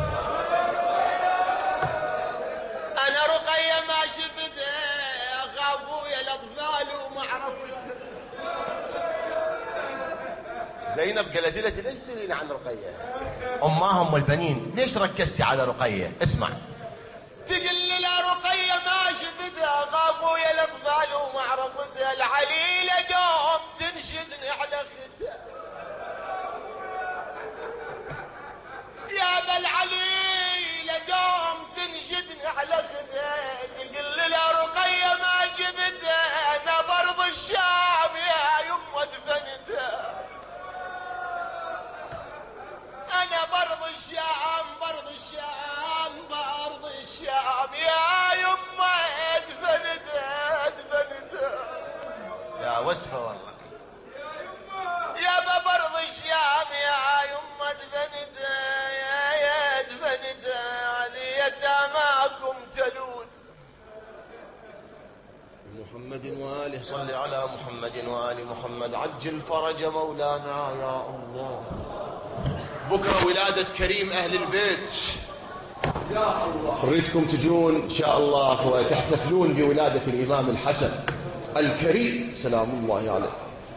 انا رقية ما شفتها، غابويا الاطفال وما عرفتها. زينب قالت لها ليش تسألين عن رقية؟ امها ام البنين ليش ركزتي على رقية؟ اسمع. تقول لها رقية ما شفتها، غابويا الاطفال وما عرفتها، العليلة دوم تنشدني على ختها، يا بالعليلة دوم تنشدني على ختها. تقول لها رقية ما جبتها، انا برض الشام يا يمه دفنتها، انا برض الشام، برض الشام، برض الشام يا يمه دفنتها، دفنتها. يا وسفة والله يا برض الشام يا يمه دفنتها، يا دفنتها، علي يتاماكم تلود. محمد وآله، صل على محمد وآل محمد، عجل فرج مولانا يا الله. بكرة ولادة كريم أهل البيت، نريدكم تجون إن شاء الله وتحتفلون بولادة الإمام الحسن الكريم سلام الله عليه.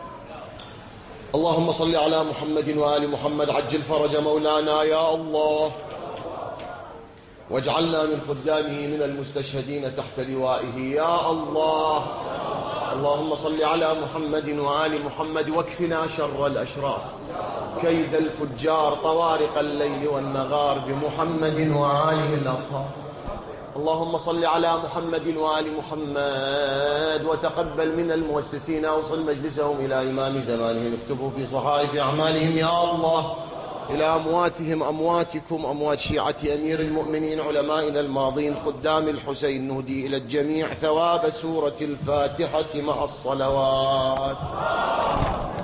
اللهم صل على محمد وآل محمد، عجل فرج مولانا يا الله، واجعلنا من خدامه من المستشهدين تحت لوائه يا الله. اللهم صل على محمد وآل محمد، واكفنا شر الأشرار، كيد الفجار، طوارق الليل والنغار، بمحمد وآله الأطهار. اللهم صل على محمد وآل محمد، وتقبل من المؤسسين، أوصل مجلسهم إلى إمام زمانهم، اكتبوا في صحائف أعمالهم يا الله إلى أمواتهم، أمواتكم، أموات شيعة أمير المؤمنين علمائنا الماضين خدام الحسين، نهدي إلى الجميع ثواب سورة الفاتحة مع الصلوات.